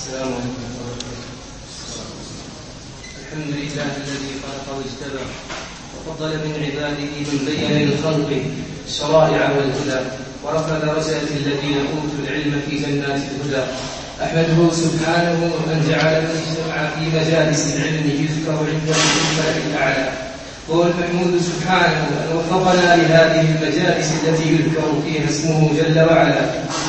السلام عليكم ورحمة الله. الحمد لله الذي خلق واجتبى وفضل من عباده من بين للخلق الشرائع والهدى ورفع درجات الذين اوتوا العلم في جنات الهدى. احمده سبحانه ان جعل من اجتمع في مجالس العلم يذكر عنده بالملأ الاعلى، وهو المحمود سبحانه ان وفقنا لهذه المجالس التي يذكر فيها اسمه جل وعلا.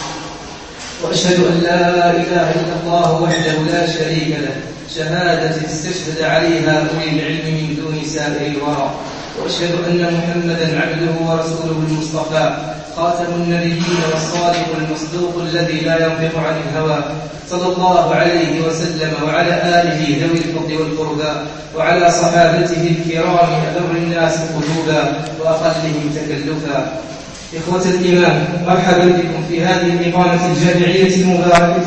وأشهد أن لا إله إلا الله وحده لا شريك له شهادة استشهد عليها أولي العلم من دون سائر الورى. وأشهد أن محمدا عبده ورسوله المصطفى خاتم النبيين والصادق المصدوق الذي لا ينطق عن الهوى، صلى الله عليه وسلم وعلى آله ذوي الفضل والقربى وعلى صحابته الكرام أبر الناس قلوبا وأقلهم تكلفا. إخوة الإيمان، مرحبا بكم في هذه الإقامة الجامعية المباركة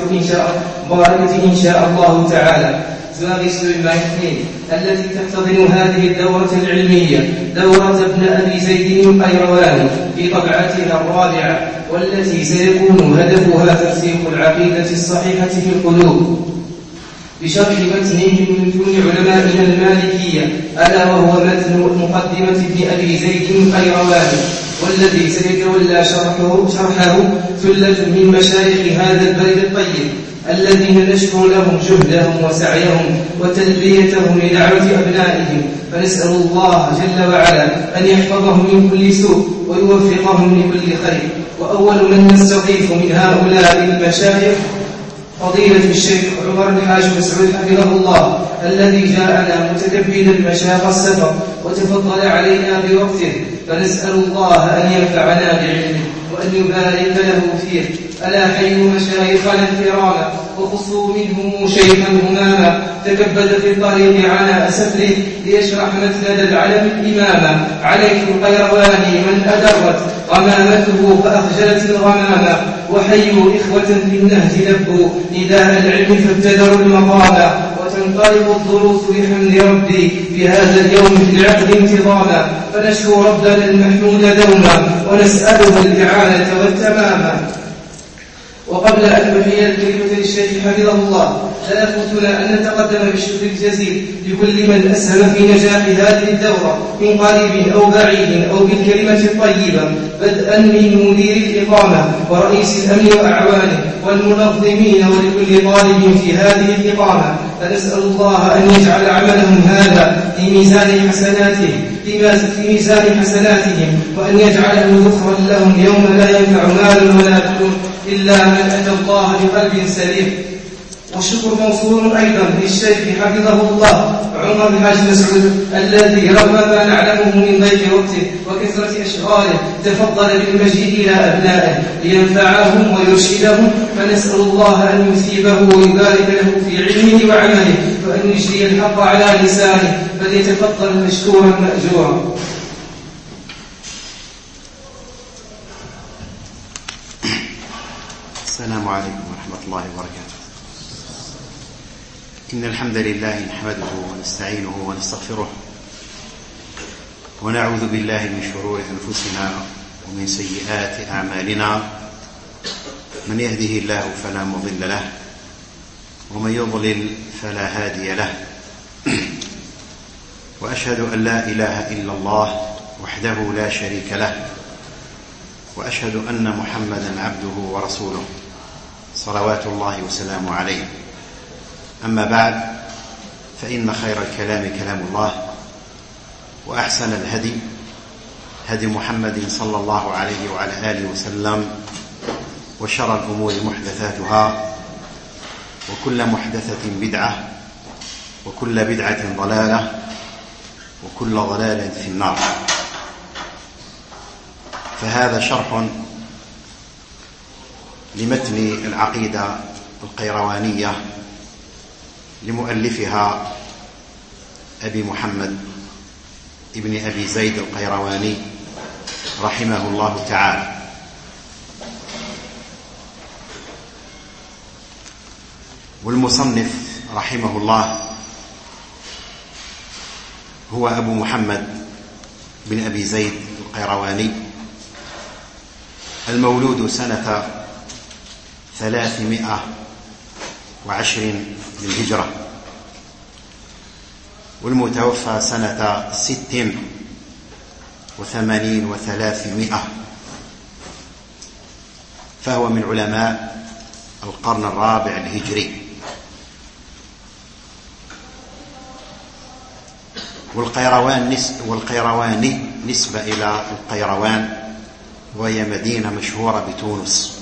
إن شاء الله تعالى زواج سليمان اثنين، التي تحتضن هذه الدورة العلمية دورة ابن أبي زيد القيرواني في طبعتها الرابعة، والتي سيكون هدفها ترسيخ العقيدة الصحيحة في القلوب بشرح متن من متون علمائنا المالكية، ألا وهو متن مقدمة ابن أبي زيد القيرواني، والذي سيتولى شرحه ثلة من مشايخ هذا البلد الطيب الذين نشكر لهم جهدهم وسعيهم وتلبيتهم لدعوة أبنائهم، فنسأل الله جل وعلا أن يحفظهم من كل سوء ويوفقهم لكل خير. وأول من نستضيف من هؤلاء المشايخ فضيلة الشيخ عمر الحاج مسعود حفظه الله، الذي جاءنا متكبلا مشاق السفر وتفضل علينا بوقته، فنسأل الله أن ينفعنا بعلمه وأن يبارك له فيه. ألا حيوا مشايخنا الكرام وخصوا منهم شيخا هماما تكبد في الطريق على سفره ليشرح مسند العلم الإمامة عليك القيرواني من أدرت غمامته فأخجلت الغمامة، وحيوا إخوة في النهج لبوا نداء العلم فابتدروا المقام، وتنقلب الضروس بحمد ربي في هذا اليوم في العقد انتظاما، فنشكو ربنا المحمود دوما ونسأله الإعانة والتماما. وقبل أن نحيي الكلمة للشيخ حفظه الله لا يفوتنا أن نتقدم بالشكر الجزيل لكل من أسهم في نجاح هذه الدورة من قريب أو بعيد أو بالكلمة الطيبة، بدءا من مدير الإقامة ورئيس الأمن وأعوانه والمنظمين ولكل طالب في هذه الإقامة، فنسأل الله أن يجعل عملهم هذا في ميزان حسناتهم وأن يجعله ذخرا لهم يوم لا ينفع مال ولا بنون إلا من أتى الله بقلب سليم. والشكر موصول أيضا للشيخ حفظه الله عمر الحاج مسعود، الذي رغم ما نعلمه من ضيق وقته وكثرة أشغاله تفضل بالمجيء إلى أبنائه لينفعهم ويرشدهم، فنسأل الله أن يثيبه ويبارك له في علمه وعمله وأن يجري الحق على لسانه، فليتفضل مشكورا مأجورا. السلام عليكم ورحمة الله وبركاته. إن الحمد لله نحمده ونستعينه ونستغفره ونعوذ بالله من شرور أنفسنا ومن سيئات أعمالنا، من يهده الله فلا مضل له ومن يضلل فلا هادي له، وأشهد أن لا إله إلا الله وحده لا شريك له، وأشهد أن محمدا عبده ورسوله صلوات الله وسلامه عليه. أما بعد، فإن خير الكلام كلام الله، وأحسن الهدي هدي محمد صلى الله عليه وعلى آله وسلم، وشر الأمور محدثاتها، وكل محدثة بدعة، وكل بدعة ضلالة، وكل ضلالة في النار. فهذا شرح لمتن العقيدة القيروانية لمؤلفها أبي محمد ابن أبي زيد القيرواني رحمه الله تعالى. والمصنف رحمه الله هو أبو محمد بن أبي زيد القيرواني، المولود سنة للهجرة، والمتوفى سنة 86 و300، فهو من علماء القرن الرابع الهجري. والقيرواني نسبة إلى القيروان، وهي مدينة مشهورة بتونس.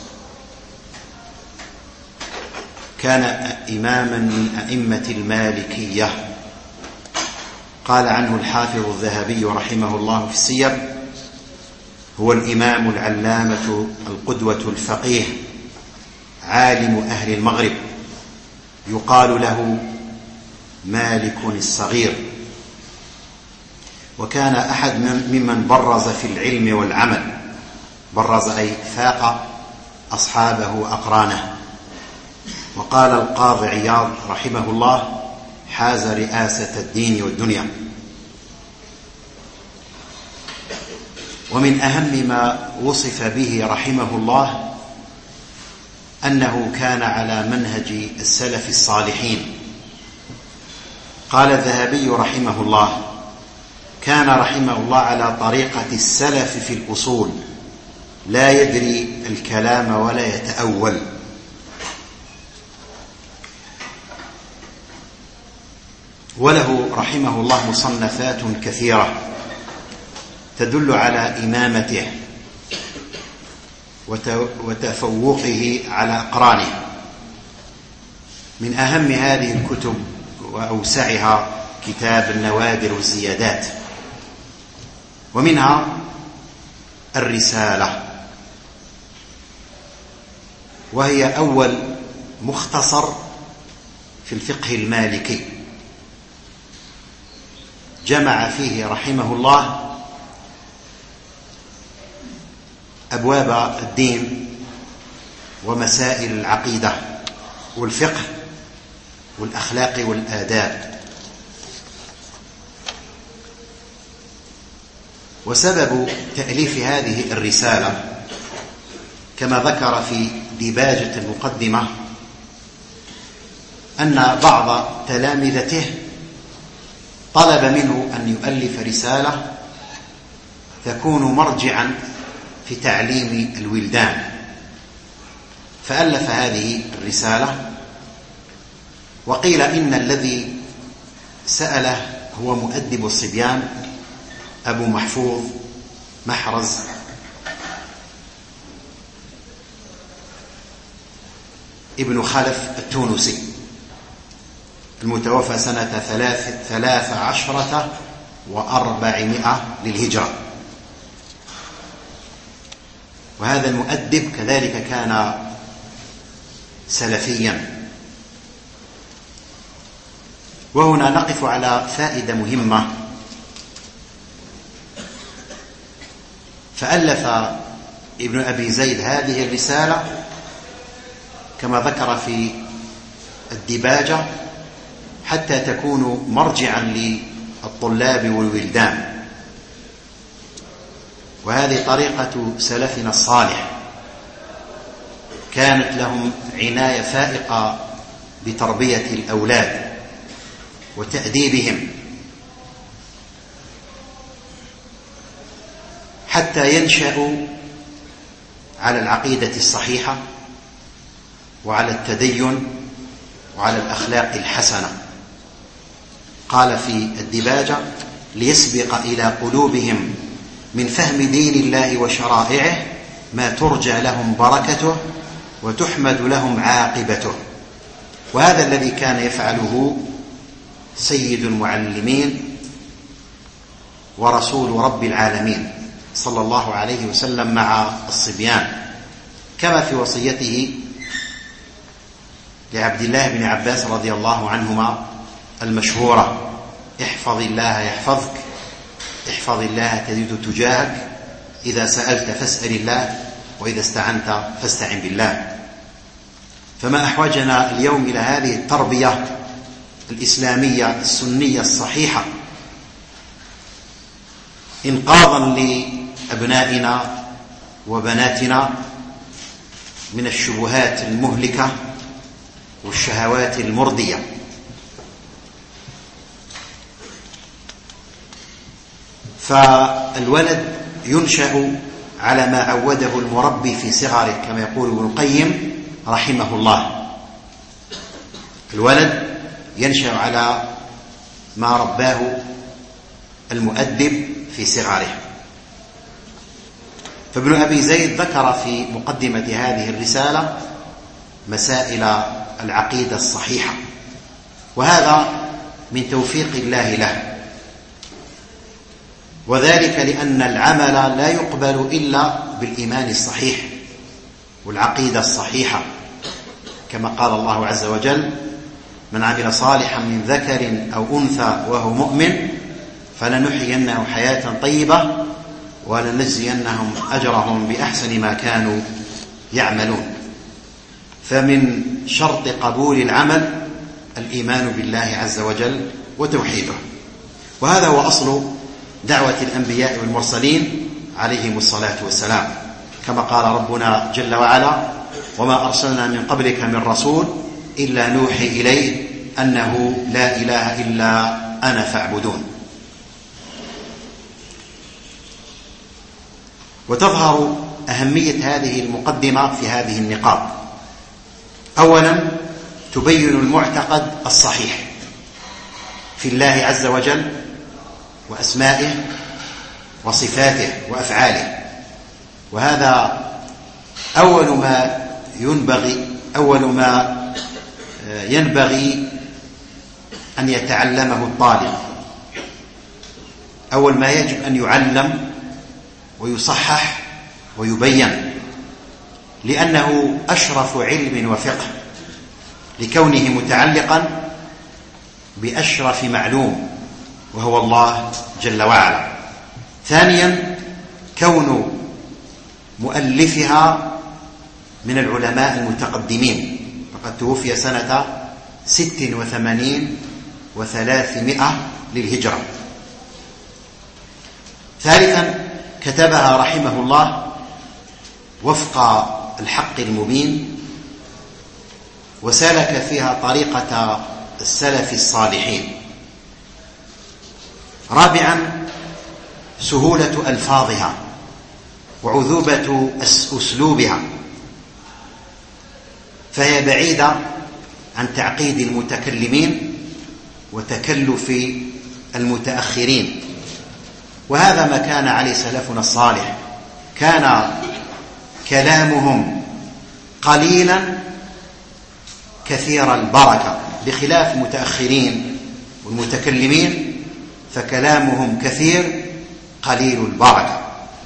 كان إماما من أئمة المالكية. قال عنه الحافظ الذهبي رحمه الله في السير: هو الإمام العلامة القدوة الفقيه، عالم أهل المغرب، يقال له مالك الصغير. وكان أحد ممن برز في العلم والعمل، برز أي فاق أصحابه وأقرانه. وقال القاضي عياض رحمه الله: حاز رئاسة الدين والدنيا. ومن أهم ما وصف به رحمه الله أنه كان على منهج السلف الصالحين. قال الذهبي رحمه الله: كان رحمه الله على طريقة السلف في الأصول، لا يدري الكلام ولا يتأول. وله رحمه الله مصنفات كثيرة تدل على إمامته وتفوقه على أقرانه. من أهم هذه الكتب وأوسعها كتاب النوادر والزيادات، ومنها الرسالة، وهي أول مختصر في الفقه المالكي. جمع فيه رحمه الله أبواب الدين ومسائل العقيدة والفقه والأخلاق والآداب. وسبب تأليف هذه الرسالة كما ذكر في ديباجة المقدمة أن بعض تلامذته طلب منه أن يؤلف رسالة تكون مرجعا في تعليم الولدان، فألف هذه الرسالة. وقيل إن الذي سأله هو مؤدب الصبيان أبو محفوظ محرز ابن خلف التونسي، المتوفى سنة 13 و400 للهجرة. وهذا المؤدب كذلك كان سلفيا. وهنا نقف على فائدة مهمة. فألف ابن أبي زيد هذه الرسالة كما ذكر في الديباجة حتى تكون مرجعا للطلاب والولدان، وهذه طريقة سلفنا الصالح. كانت لهم عناية فائقة بتربية الأولاد وتأديبهم حتى ينشأوا على العقيدة الصحيحة وعلى التدين وعلى الأخلاق الحسنة. قال في الديباجة: ليسبق إلى قلوبهم من فهم دين الله وشرائعه ما ترجى لهم بركته وتحمد لهم عاقبته. وهذا الذي كان يفعله سيد المعلمين ورسول رب العالمين صلى الله عليه وسلم مع الصبيان، كما في وصيته لعبد الله بن عباس رضي الله عنهما المشهورة: احفظ الله يحفظك، احفظ الله تجده تجاهك، إذا سألت فاسأل الله، وإذا استعنت فاستعن بالله. فما أحوجنا اليوم إلى هذه التربية الإسلامية السنية الصحيحة إنقاذا لأبنائنا وبناتنا من الشبهات المهلكة والشهوات المرضية. فالولد ينشأ على ما عوده المربي في صغره، كما يقول ابن القيم رحمه الله. الولد ينشأ على ما رباه المؤدب في صغره. فابن أبي زيد ذكر في مقدمة هذه الرسالة مسائل العقيدة الصحيحة، وهذا من توفيق الله له، وذلك لأن العمل لا يقبل إلا بالإيمان الصحيح والعقيدة الصحيحة، كما قال الله عز وجل: من عمل صالحا من ذكر أو أنثى وهو مؤمن فلنحيينه حياة طيبة ولنجزينهم أجرهم بأحسن ما كانوا يعملون. فمن شرط قبول العمل الإيمان بالله عز وجل وتوحيده، وهذا هو أصل دعوة الأنبياء والمرسلين عليهم الصلاة والسلام، كما قال ربنا جل وعلا: وما أرسلنا من قبلك من رسول إلا نوحي إليه أنه لا إله إلا أنا فاعبدون. وتظهر أهمية هذه المقدمة في هذه النقاط. أولا، تبين المعتقد الصحيح في الله عز وجل وأسمائه وصفاته وأفعاله، وهذا أول ما ينبغي أن يتعلمه الطالب. أول ما يجب أن يعلم ويصحح ويبين، لأنه أشرف علم وفقه، لكونه متعلقا بأشرف معلوم وهو الله جل وعلا. ثانيا، كون مؤلفها من العلماء المتقدمين، فقد توفي سنة 86 و300 للهجرة. ثالثا، كتبها رحمه الله وفق الحق المبين، وسلك فيها طريقة السلف الصالحين. رابعا، سهولة ألفاظها وعذوبة أسلوبها، فهي بعيدة عن تعقيد المتكلمين وتكلف المتأخرين، وهذا ما كان عليه سلفنا الصالح. كان كلامهم قليلا كثير البركة، بخلاف المتأخرين والمتكلمين فكلامهم كثير قليل البركة.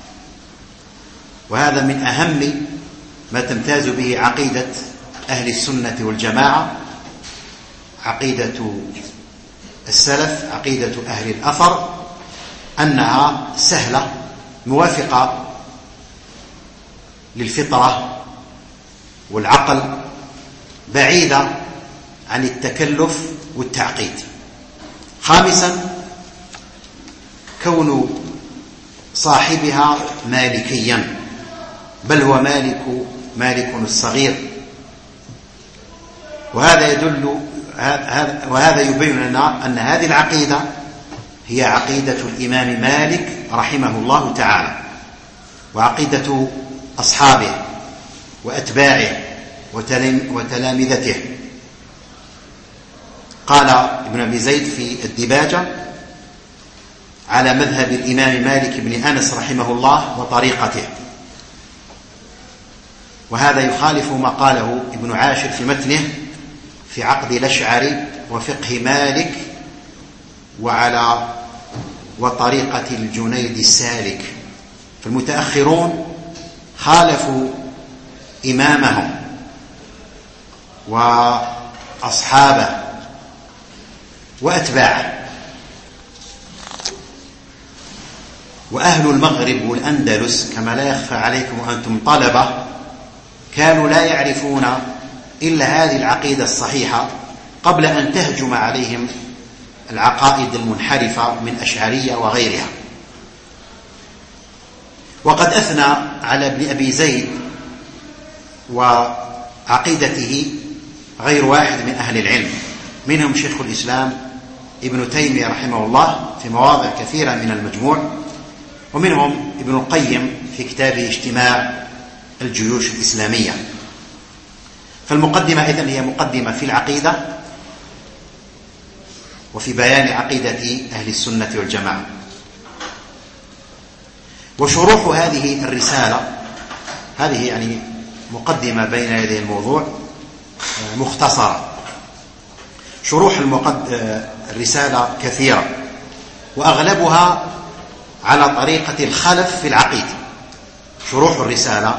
وهذا من أهم ما تمتاز به عقيدة أهل السنة والجماعة، عقيدة السلف، عقيدة أهل الأثر، أنها سهلة موافقة للفطرة والعقل، بعيدة عن التكلف والتعقيد. خامسا، كون صاحبها مالكيا، بل هو مالك الصغير، وهذا يبين لنا أن هذه العقيدة هي عقيدة الإمام مالك رحمه الله تعالى، وعقيدة أصحابه وأتباعه وتلامذته. قال ابن أبي زيد في الدباجة: على مذهب الإمام مالك بن أنس رحمه الله وطريقته. وهذا يخالف ما قاله ابن عاشر في متنه في عقد الأشعري وفقه مالك وطريقة الجنيد السالك. فالمتأخرون خالفوا إمامهم وأصحابه وأتباعه. وأهل المغرب والأندلس، كما لا يخفى عليكم وأنتم طلبة، كانوا لا يعرفون إلا هذه العقيدة الصحيحة قبل أن تهجم عليهم العقائد المنحرفة من أشعرية وغيرها. وقد أثنى على ابن أبي زيد وعقيدته غير واحد من أهل العلم، منهم شيخ الإسلام ابن تيمية رحمه الله في مواضع كثيرة من المجموع، ومنهم ابن القيم في كتابه اجتماع الجيوش الإسلامية. فالمقدمة إذن هي مقدمة في العقيدة وفي بيان عقيدة أهل السنة والجماعة. وشروح هذه الرسالة، هذه يعني مقدمة بين يدي الموضوع مختصرة. شروح الرسالة كثيرة، وأغلبها على طريقة الخلف في العقيدة. شروح الرسالة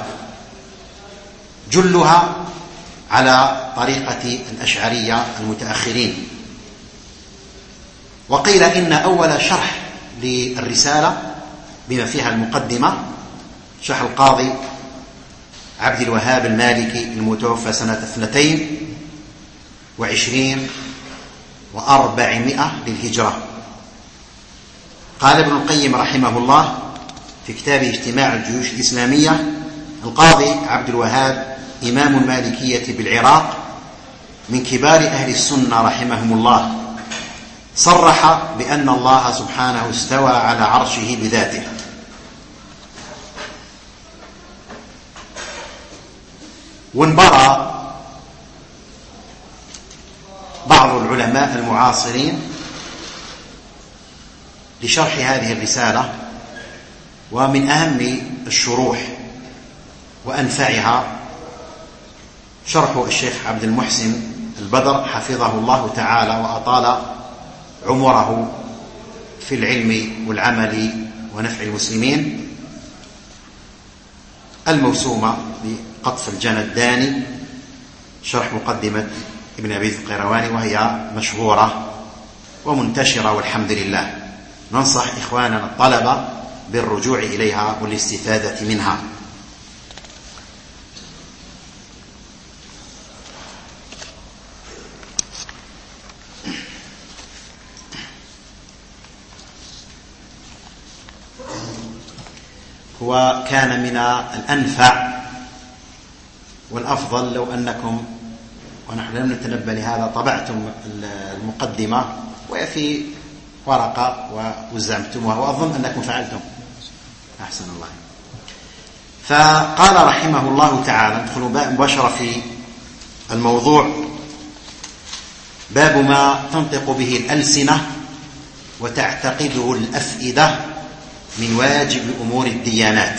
جلها على طريقة الأشعرية المتأخرين. وقيل إن أول شرح للرسالة بما فيها المقدمة شرح القاضي عبد الوهاب المالكي المتوفى سنة 22 و400 للهجرة. قال ابن القيم رحمه الله في كتابه اجتماع الجيوش الإسلامية: القاضي عبد الوهاب إمام المالكية بالعراق من كبار أهل السنة رحمهم الله، صرح بأن الله سبحانه استوى على عرشه بذاته، وانبرى بعض العلماء المعاصرين لشرح هذه الرسالة، ومن أهم الشروح وأنفعها شرح الشيخ عبد المحسن البدر حفظه الله تعالى وأطال عمره في العلم والعمل ونفع المسلمين، الموسومة بقطف الجنى الداني، شرح مقدمة ابن أبي القيرواني، وهي مشهورة ومنتشرة والحمد لله. ننصح إخواننا الطلبة بالرجوع إليها والاستفادة منها. وكان من الأنفع والأفضل لو أنكم، ونحن لم نتنبه لهذا، طبعتم المقدمة وهي في ورقة ووزعتموها، وأظن أنكم فعلتم. أحسن الله. فقال رحمه الله تعالى، ندخل مباشرة في الموضوع: باب ما تنطق به الألسنة وتعتقده الأفئدة من واجب أمور الديانات.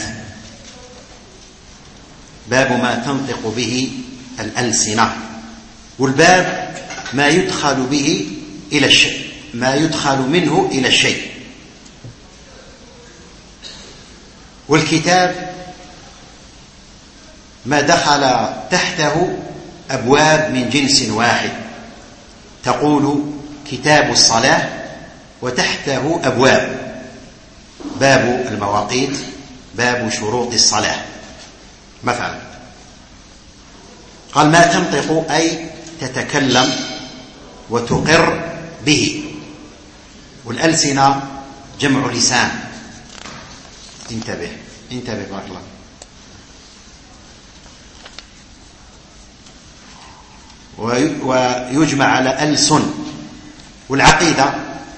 باب ما تنطق به الألسنة، والباب ما يدخل به إلى الشيء، ما يدخل منه إلى الشيء. والكتاب ما دخل تحته أبواب من جنس واحد، تقول كتاب الصلاة وتحته أبواب: باب المواقيت، باب شروط الصلاة مثلا. قال ما تنطق أي تتكلم وتقر به، والألسنة جمع لسان. انتبه بارك الله. ويجمع على ألسن. والعقيدة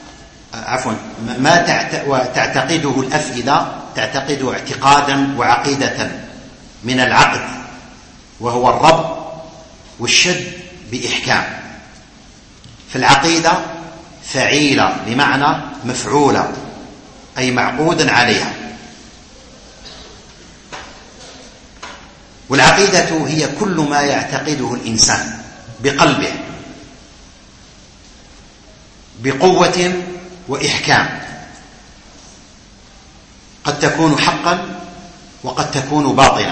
ما تعتقده الأفئدة، تعتقده اعتقادا وعقيدة من العقد، وهو الربط والشد بإحكام. فالعقيدة فعيلة بمعنى مفعولة، أي معقودا عليها. والعقيدة هي كل ما يعتقده الإنسان بقلبه بقوة وإحكام، قد تكون حقا وقد تكون باطلا.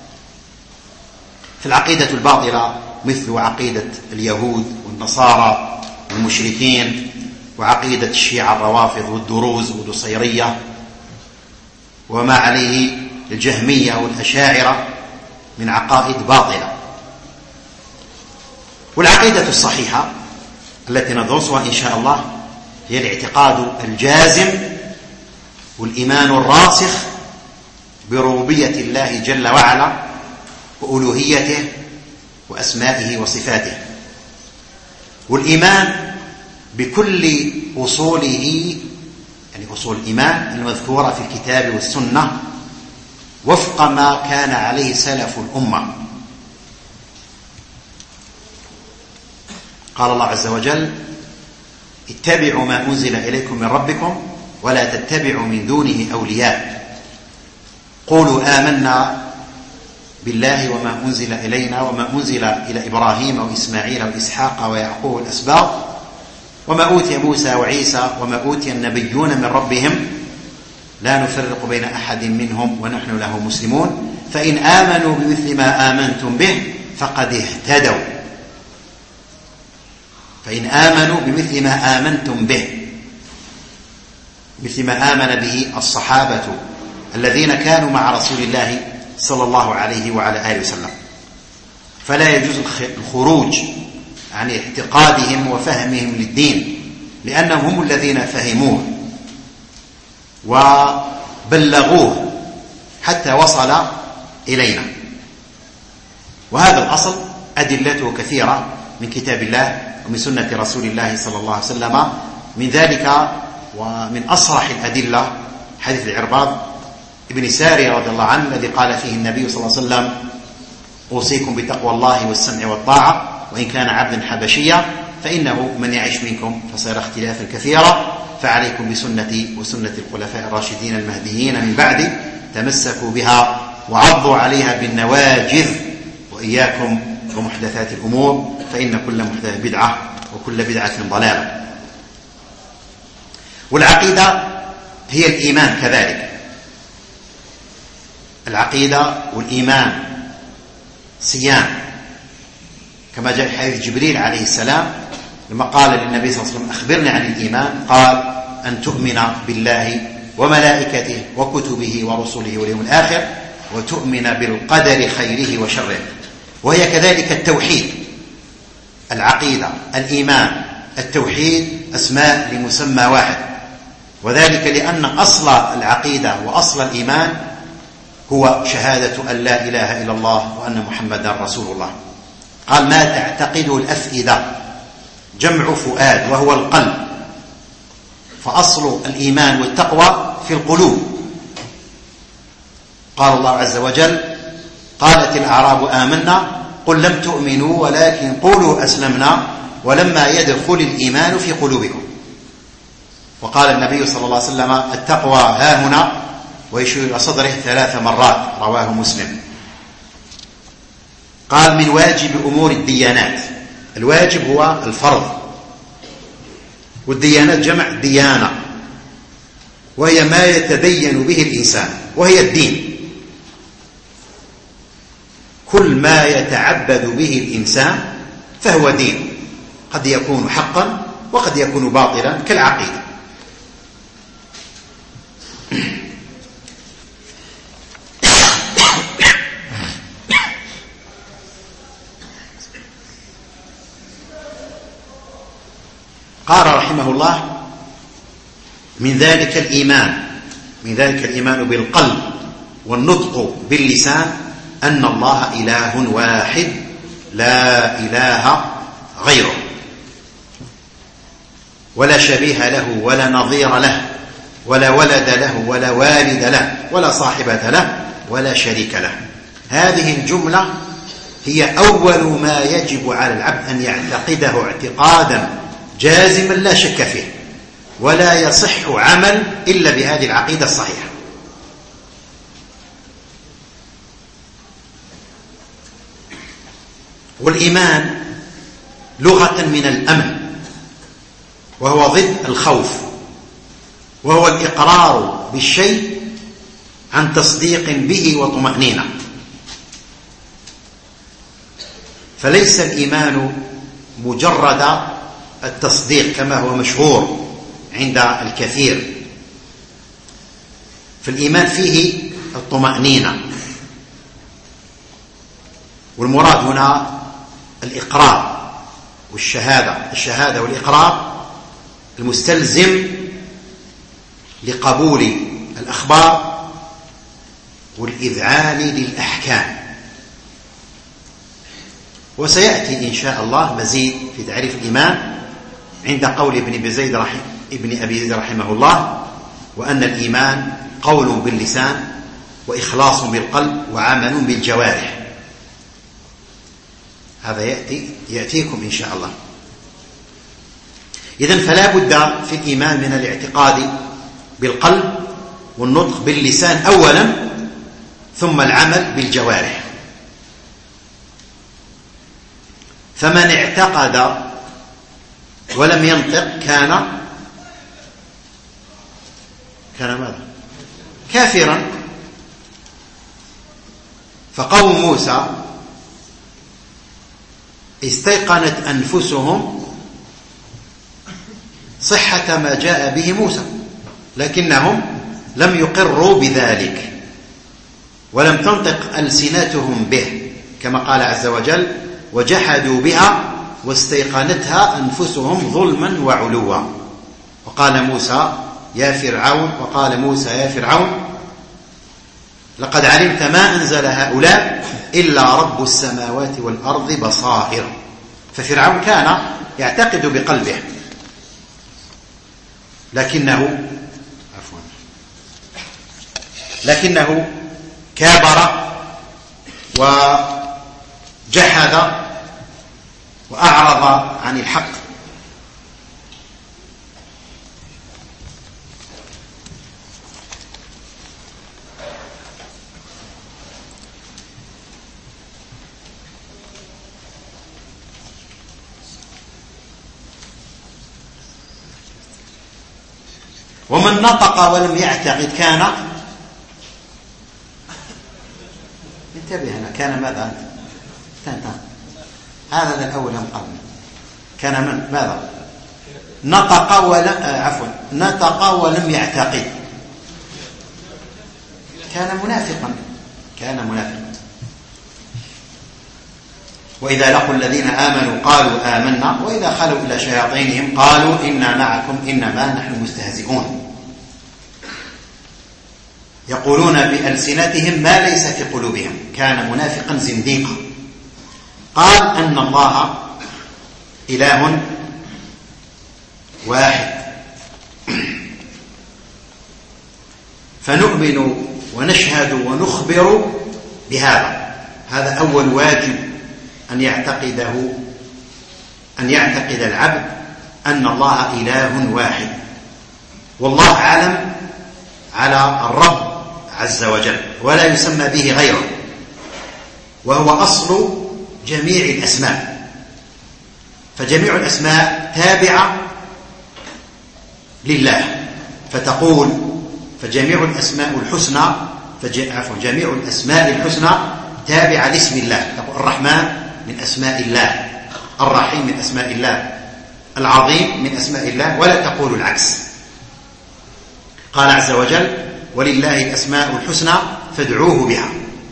فالعقيدة الباطلة مثل عقيدة اليهود والنصارى والمشركين، وعقيدة الشيعة الروافض والدروز والنصيرية، وما عليه الجهمية والأشاعرة من عقائد باطلة. والعقيدة الصحيحة التي ندرسها إن شاء الله هي الاعتقاد الجازم والإيمان وأسمائه وصفاته. والإيمان بكل أصوله، يعني أصول الإيمان المذكورة في الكتاب والسنة وفق ما كان عليه سلف الأمة. قال الله عز وجل: اتبعوا ما أنزل إليكم من ربكم ولا تتبعوا من دونه أولياء قولوا آمنا بالله وما أنزل إلينا وما أنزل إلى إبراهيم وإسماعيل وإسحاق ويعقوب والأسباط وما أوتي موسى وعيسى وما أوتي النبيون من ربهم لا نفرق بين أحد منهم ونحن له مسلمون فإن آمنوا بمثل ما آمنتم به فقد اهتدوا. فإن آمنوا بمثل ما آمنتم به، مثل ما آمن به الصحابة الذين كانوا مع رسول الله صلى الله عليه وعلى آله وسلم. فلا يجوز الخروج عن اعتقادهم وفهمهم للدين، لأنهم هم الذين فهموه وبلغوه حتى وصل إلينا. وهذا الأصل أدلته كثيرة من كتاب الله ومن سنة رسول الله صلى الله عليه وسلم. من ذلك ومن أصرح الأدلة حديث العرباض ابن سارية رضي الله عنه الذي قال فيه النبي صلى الله عليه وسلم: أوصيكم بتقوى الله والسمع والطاعة وإن كان عبدا حبشيا فإنه من يعيش منكم فسيرى اختلافا كثيرا فعليكم بسنتي وسنة الخلفاء الراشدين المهديين من بعدي تمسكوا بها وعضوا عليها بالنواجذ وإياكم ومحدثات الأمور فإن كل محدثة بدعة وكل بدعة ضلالة. والعقيدة هي الإيمان كذلك. العقيدة والإيمان سيان، كما جاء في حديث جبريل عليه السلام لما قال للنبي صلى الله عليه وسلم: أخبرني عن الإيمان، قال: أن تؤمن بالله وملائكته وكتبه ورسله واليوم الآخر وتؤمن بالقدر خيره وشره. وهي كذلك التوحيد. العقيدة، الإيمان، التوحيد أسماء لمسمى واحد، وذلك لأن أصل العقيدة وأصل الإيمان هو شهادة أن لا إله إلا الله وأن محمدا رسول الله. قال: ما تعتقده الأفئدة جمع فؤاد وهو القلب، فأصل الإيمان والتقوى في القلوب. قال الله عز وجل: قالت الأعراب آمنا قل لم تؤمنوا ولكن قولوا أسلمنا ولما يدخل الإيمان في قلوبكم. وقال النبي صلى الله عليه وسلم: التقوى هاهنا، ويشير إلى صدره 3 مرات، رواه مسلم. قال: من واجب أمور الديانات. الواجب هو الفرض، والديانات جمع ديانة، وهي ما يتدين به الإنسان، وهي الدين. كل ما يتعبد به الإنسان فهو دين، قد يكون حقا وقد يكون باطلا كالعقيدة. قال رحمه الله: من ذلك الإيمان بالقلب والنطق باللسان أن الله إله واحد لا إله غيره، ولا شبيه له ولا نظير له ولا ولد له ولا والد له ولا صاحبة له ولا شريك له. هذه الجملة هي أول ما يجب على العبد أن يعتقده اعتقادا جازما لا شك فيه، ولا يصح عمل إلا بهذه العقيدة الصحيحة. والإيمان لغة من الأمن، وهو ضد الخوف، وهو الإقرار بالشيء عن تصديق به وطمأنينة. فليس الإيمان مجرد التصديق كما هو مشهور عند الكثير، فالإيمان فيه الطمأنينة. والمراد هنا الإقرار الشهادة والإقرار المستلزم لقبول الأخبار والإذعان للأحكام. وسيأتي إن شاء الله مزيد في تعريف الإيمان عند قول ابن أبي زيد رحمه الله: وأن الإيمان قول باللسان وإخلاص بالقلب وعمل بالجوارح. هذا يأتيكم إن شاء الله. إذن فلا بد في الإيمان من الاعتقاد بالقلب والنطق باللسان أولا، ثم العمل بالجوارح. فمن اعتقد ولم ينطق كان ماذا؟ كافرا. فقوم موسى استيقنت أنفسهم صحة ما جاء به موسى، لكنهم لم يقروا بذلك ولم تنطق ألسنتهم به، كما قال عز وجل: وجحدوا بها واستيقنتها أنفسهم ظلما وعلوا. وقال موسى يا فرعون لقد علمت ما أنزل هؤلاء إلا رب السماوات والأرض بصائر. ففرعون كان يعتقد بقلبه، لكنه كابر وجحد وأعرض عن الحق. ومن نطق ولم يعتقد كان انتبه هنا، كان ماذا؟ هذا الأول هم قبل كان من ماذا؟ نطق ولم يعتقد كان منافقا. وإذا لقوا الذين آمنوا قالوا آمنا وإذا خلوا إلى شياطينهم قالوا إنا معكم إنما نحن مستهزئون. يقولون بألسنتهم ما ليس في قلوبهم. كان منافقا زنديقا. قال أن الله إله واحد، فنؤمن ونشهد ونخبر بهذا. هذا أول واجب أن يعتقد العبد أن الله إله واحد، والله أعلم على الرب عز وجل ولا يسمى به غيره، وهو أصل جميع الأسماء. فجميع الأسماء تابعة لله، فتقول جميع الأسماء الحسنى تابعة لاسم الله. تقول الرحمن من أسماء الله، الرحيم من أسماء الله، العظيم من أسماء الله، ولا تقول العكس. قال عز وجل: ولله الأسماء الحسنى فادعوه بها.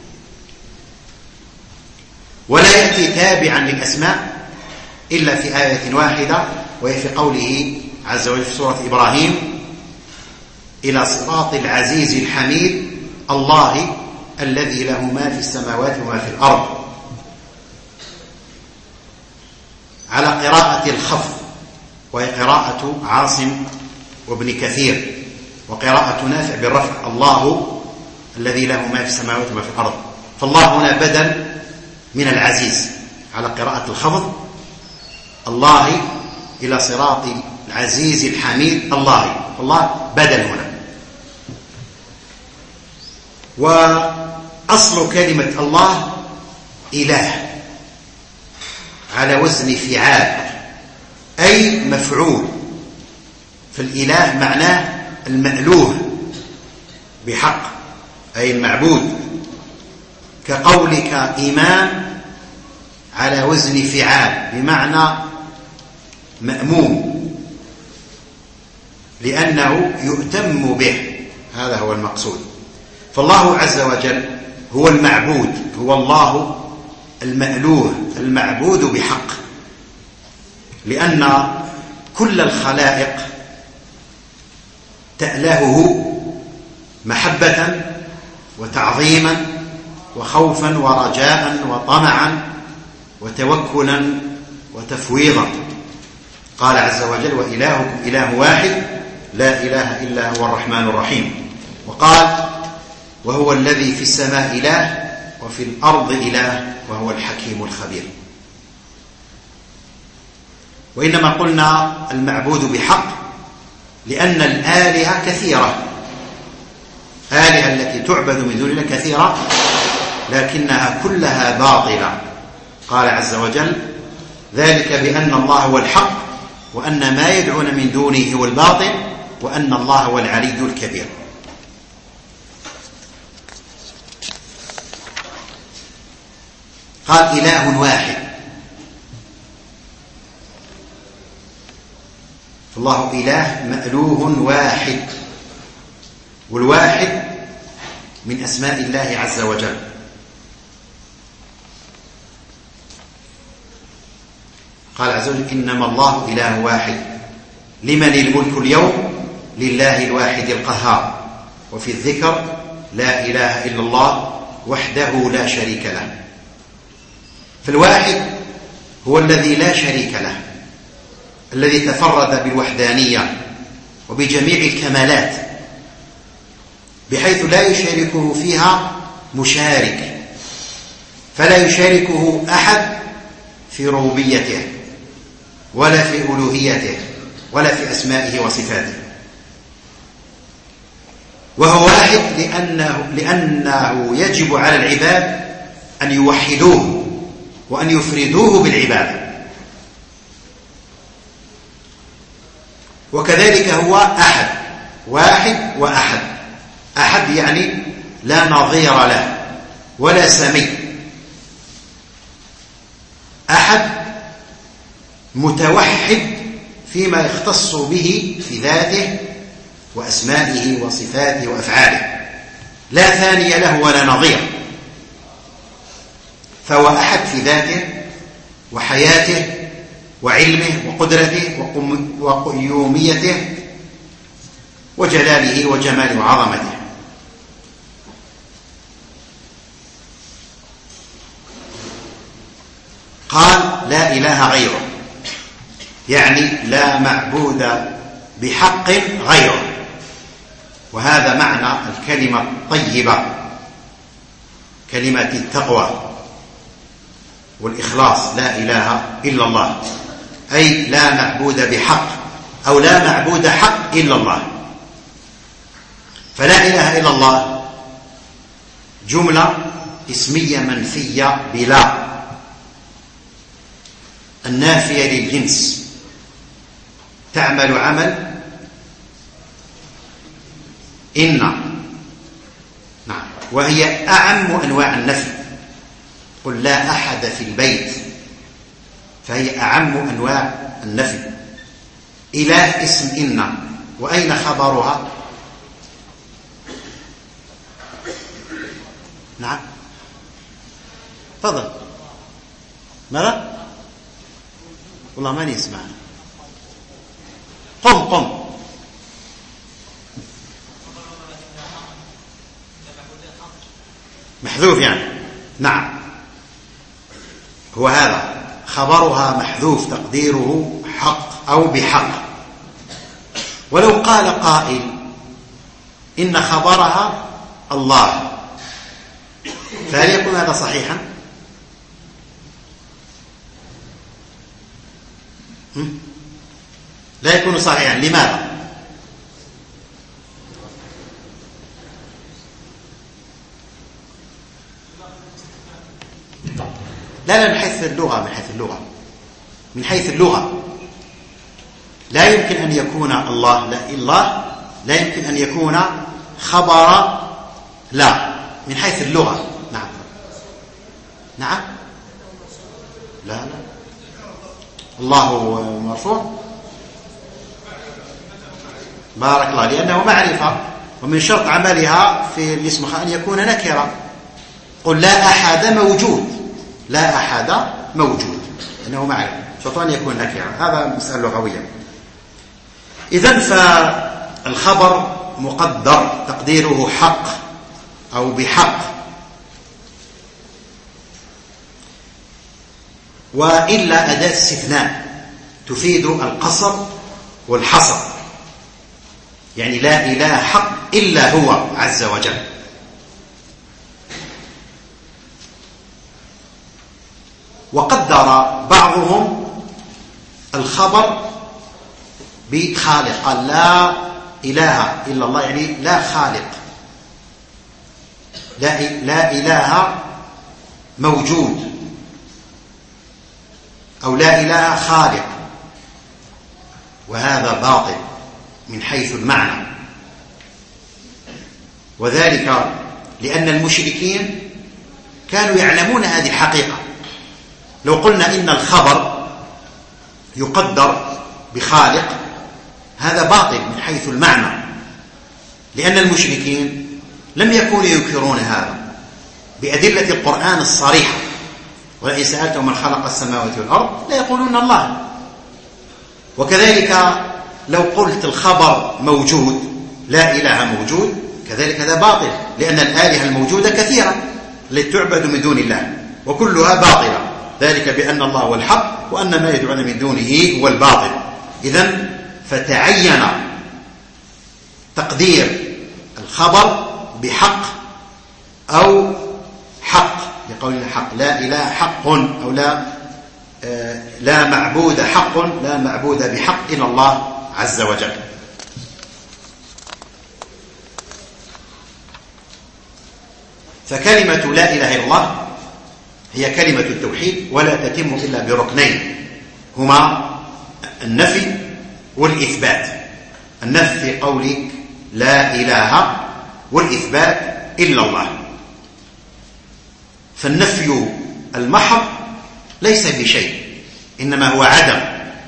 ولا يأتي تابعا للأسماء إلا في آية واحدة، وهي في قوله عز وجل في سورة إبراهيم: إلى صراط العزيز الحميد الله الذي له ما في السماوات وما في الأرض. على قراءة الخفض، وهي قراءة عاصم وابن كثير، وقراءة نافع بالرفع: الله الذي له ما في السماوات وما في الأرض. فالله هنا بدل من العزيز على قراءة الخفض، الله إلى صراط العزيز الحميد الله بدل هنا. وأصل كلمة الله إله على وزن فعال، أي مفعول. فالإله معناه المألوه بحق، أي المعبود. كقولك إمام على وزن فعال بمعنى مأموم، لأنه يؤتم به. هذا هو المقصود. فالله عز وجل هو المعبود، هو الله المألوه المعبود بحق، لأن كل الخلائق تألهه محبة وتعظيما وخوفا ورجاء وطمعا وتوكلا وتفويضا. قال عز وجل: وإلهكم إله واحد لا إله إلا هو الرحمن الرحيم. وقال: وهو الذي في السماء إله وفي الأرض إله وهو الحكيم الخبير. وإنما قلنا المعبود بحق لأن الآلهة كثيرة، آلهة التي تعبد من دون الله كثيرة، لكنها كلها باطلة. قال عز وجل: ذلك بأن الله هو الحق وأن ما يدعون من دونه هو الباطل وأن الله هو العلي الكبير. قال: إله واحد. فالله إله مألوه واحد، والواحد من أسماء الله عز وجل. قال عز وجل: إنما الله إله واحد لمن الملك اليوم لله الواحد القهار. وفي الذكر: لا إله إلا الله وحده لا شريك له. فالواحد هو الذي لا شريك له، الذي تفرد بالوحدانية وبجميع الكمالات بحيث لا يشاركه فيها مشارك، فلا يشاركه أحد في ربوبيته ولا في ألوهيته ولا في أسمائه وصفاته. وهو واحد لأنه يجب على العباد أن يوحدوه وأن يفردوه بالعبادة. وكذلك هو أحد، واحد وأحد. أحد يعني لا نظير له ولا سمي. أحد متوحد فيما يختص به في ذاته وأسمائه وصفاته وأفعاله، لا ثاني له ولا نظير. فهو أحد في ذاته وحياته وعلمه وقدرته وقيوميته وجلاله وجماله وعظمته. قال: لا إله غيره، يعني لا معبود بحق غيره. وهذا معنى الكلمة الطيبة، كلمة التقوى والإخلاص: لا إله إلا الله، أي لا معبود بحق أو لا معبود حق إلا الله. فلا إله إلا الله جملة اسمية منفية بلا، النافية للجنس، تعمل عمل إن، نعم، وهي أعم أنواع النفي. قل لا أحد في البيت، فهي أعم أنواع النفي. إله اسم إن، وأين خبرها؟ نعم، تفضل. ماذا؟ والله ماني اسمع. قم. محذوف يعني. نعم، هو هذا خبرها محذوف تقديره حق أو بحق. ولو قال قائل إن خبرها الله، فهل يكون هذا صحيحا؟ لا يكون صحيحا. لماذا؟ لا من حيث اللغة، من حيث اللغة لا يمكن أن يكون الله لا يمكن أن يكون خبر لا من حيث اللغة. نعم لا الله مرفوع. بارك الله، لأنه معرفة، ومن شرط عملها في الاسم أن يكون نكرة. قل لا أحد موجود، لا أحد موجود، إنه معرفة، شرط أن يكون نكرة. هذا مسألة لغوية. إذن فالخبر مقدر تقديره حق أو بحق. وإلا أداة استثناء تفيد القصر والحصر، يعني لا إله حق إلا هو عز وجل. وقدر بعضهم الخبر بخالق، قال لا إله إلا الله، يعني لا خالق، لا إله موجود، أو لا إله خالق، وهذا باطل من حيث المعنى، وذلك لأن المشركين كانوا يعلمون هذه الحقيقة. لو قلنا إن الخبر يقدر بخالق هذا باطل من حيث المعنى، لأن المشركين لم يكونوا ينكرون هذا بأدلة القرآن الصريحة، ولئن سألتهم من خلق السماوات والأرض لا يقولون الله. وكذلك لو قلت الخبر موجود، لا إله موجود، كذلك هذا باطل، لأن الآلهة الموجودة كثيرة التي تعبد من دون الله وكلها باطلة، ذلك بأن الله هو الحق وأن ما يدعون من دونه هو الباطل. إذن فتعين تقدير الخبر بحق أو حق، لقول الحق لا إله حق، أو لا معبود حق، لا معبود بحق إلا الله عز وجل. فكلمة لا إله إلا الله هي كلمة التوحيد، ولا تتم إلا بركنين هما النفي والإثبات. النفي في قولك لا إله، والإثبات إلا الله. فالنفي المحض ليس بشيء، إنما هو عدم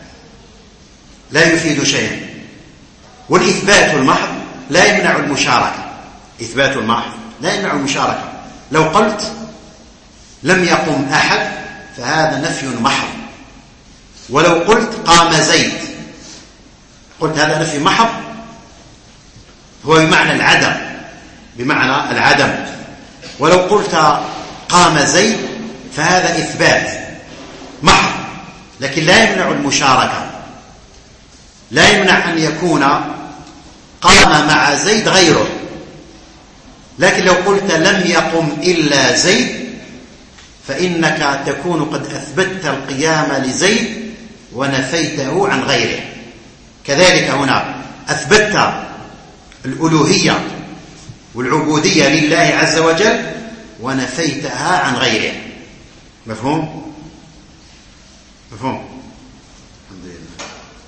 لا يفيد شيئا، والإثبات المحض لا يمنع المشاركة. إثبات المحض لا يمنع المشاركة. لو قلت لم يقم أحد فهذا نفي محض، ولو قلت قام زيد قلت هذا نفي محض، هو بمعنى العدم، بمعنى العدم. ولو قلت قام زيد فهذا إثبات محض، لكن لا يمنع المشاركة، لا يمنع أن يكون قام مع زيد غيره. لكن لو قلت لم يقم إلا زيد فإنك تكون قد أثبتت القيام لزيد ونفيته عن غيره. كذلك هنا أثبتت الألوهية والعبودية لله عز وجل ونفيتها عن غيره. مفهوم؟ مفهوم؟ الحمد لله.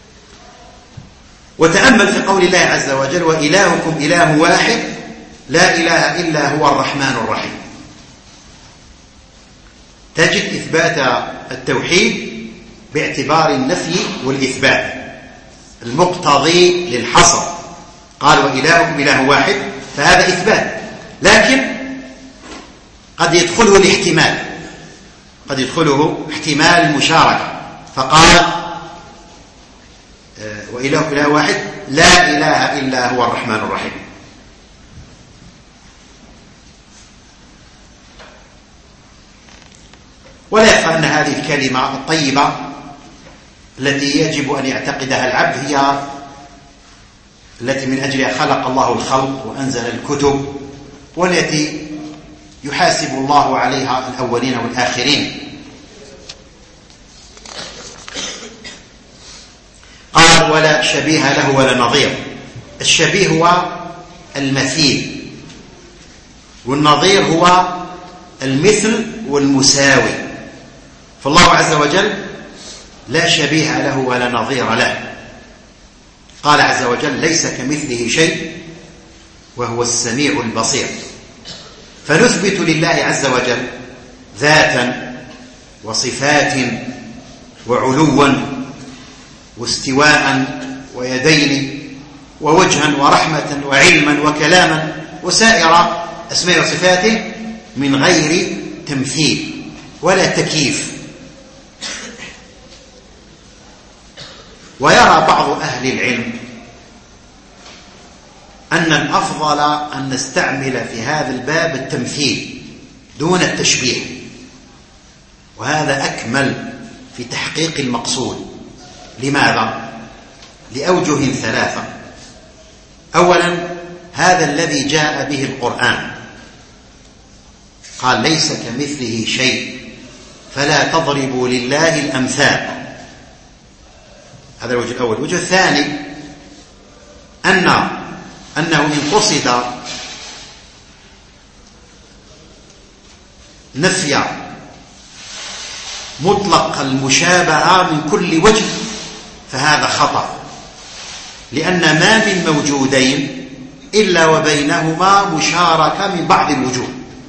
وتأمل في قول الله عز وجل وإلهكم إله واحد لا إله إلا هو الرحمن الرحيم. تجد إثبات التوحيد باعتبار النفي والإثبات المقتضي للحصر. قال وإلهكم إله واحد، فهذا إثبات، لكن قد يدخله الاحتمال، قد يدخله احتمال المشاركة، فقال وإلهكم إله واحد لا إله إلا هو الرحمن الرحيم. ولا يخفى أن هذه الكلمة الطيبة التي يجب أن يعتقدها العبد هي التي من أجلها خلق الله الخلق وأنزل الكتب، والتي يحاسب الله عليها الأولين والآخرين. قال ولا شبيه له ولا نظير. الشبيه هو المثيل، والنظير هو المثل والمساوي. فالله عز وجل لا شبيه له ولا نظير له. قال عز وجل ليس كمثله شيء وهو السميع البصير. فنثبت لله عز وجل ذاتا وصفات وعلوا واستواء ويدين ووجها ورحمة وعلما وكلاما وسائر أسماء وصفاته من غير تمثيل ولا تكييف. ويرى بعض أهل العلم أن الأفضل أن نستعمل في هذا الباب التمثيل دون التشبيه، وهذا أكمل في تحقيق المقصود. لماذا؟ لأوجه ثلاثة. أولا، هذا الذي جاء به القرآن قال ليس كمثله شيء فلا تضربوا لله الأمثال. هذا الوجه الأول. الوجه الثاني أنه إن قصد نفي مطلق المشابهة من كل وجه فهذا خطأ، لأن ما من موجودين إلا وبينهما مشاركة من بعض الوجوه.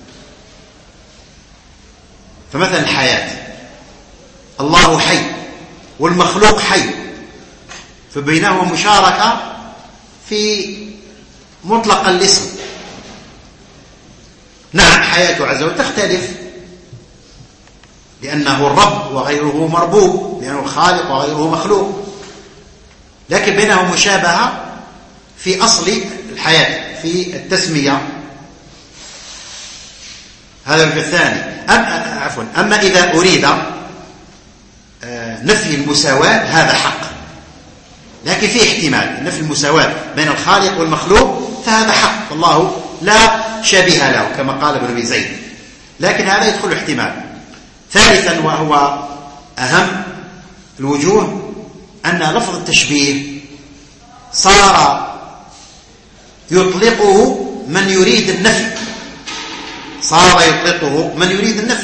فمثلا الحياة، الله حي والمخلوق حي، فبينهما مشاركة في مطلق الاسم. نعم حياته عز وجل تختلف لأنه الرب وغيره مربوب، لأنه الخالق وغيره مخلوق، لكن بينهم مشابهة في أصل الحياة في التسمية. هذا الوجه الثاني. أما إذا أريد نفي المساواة هذا حق، لكن فيه احتمال. نفي المساواة بين الخالق والمخلوق فهذا حق، الله لا شبيه له كما قال ابن أبي زيد، لكن هذا يدخل احتمال. ثالثا وهو أهم الوجوه أن لفظ التشبيه صار يطلقه من يريد النفي، صار يطلقه من يريد النفي.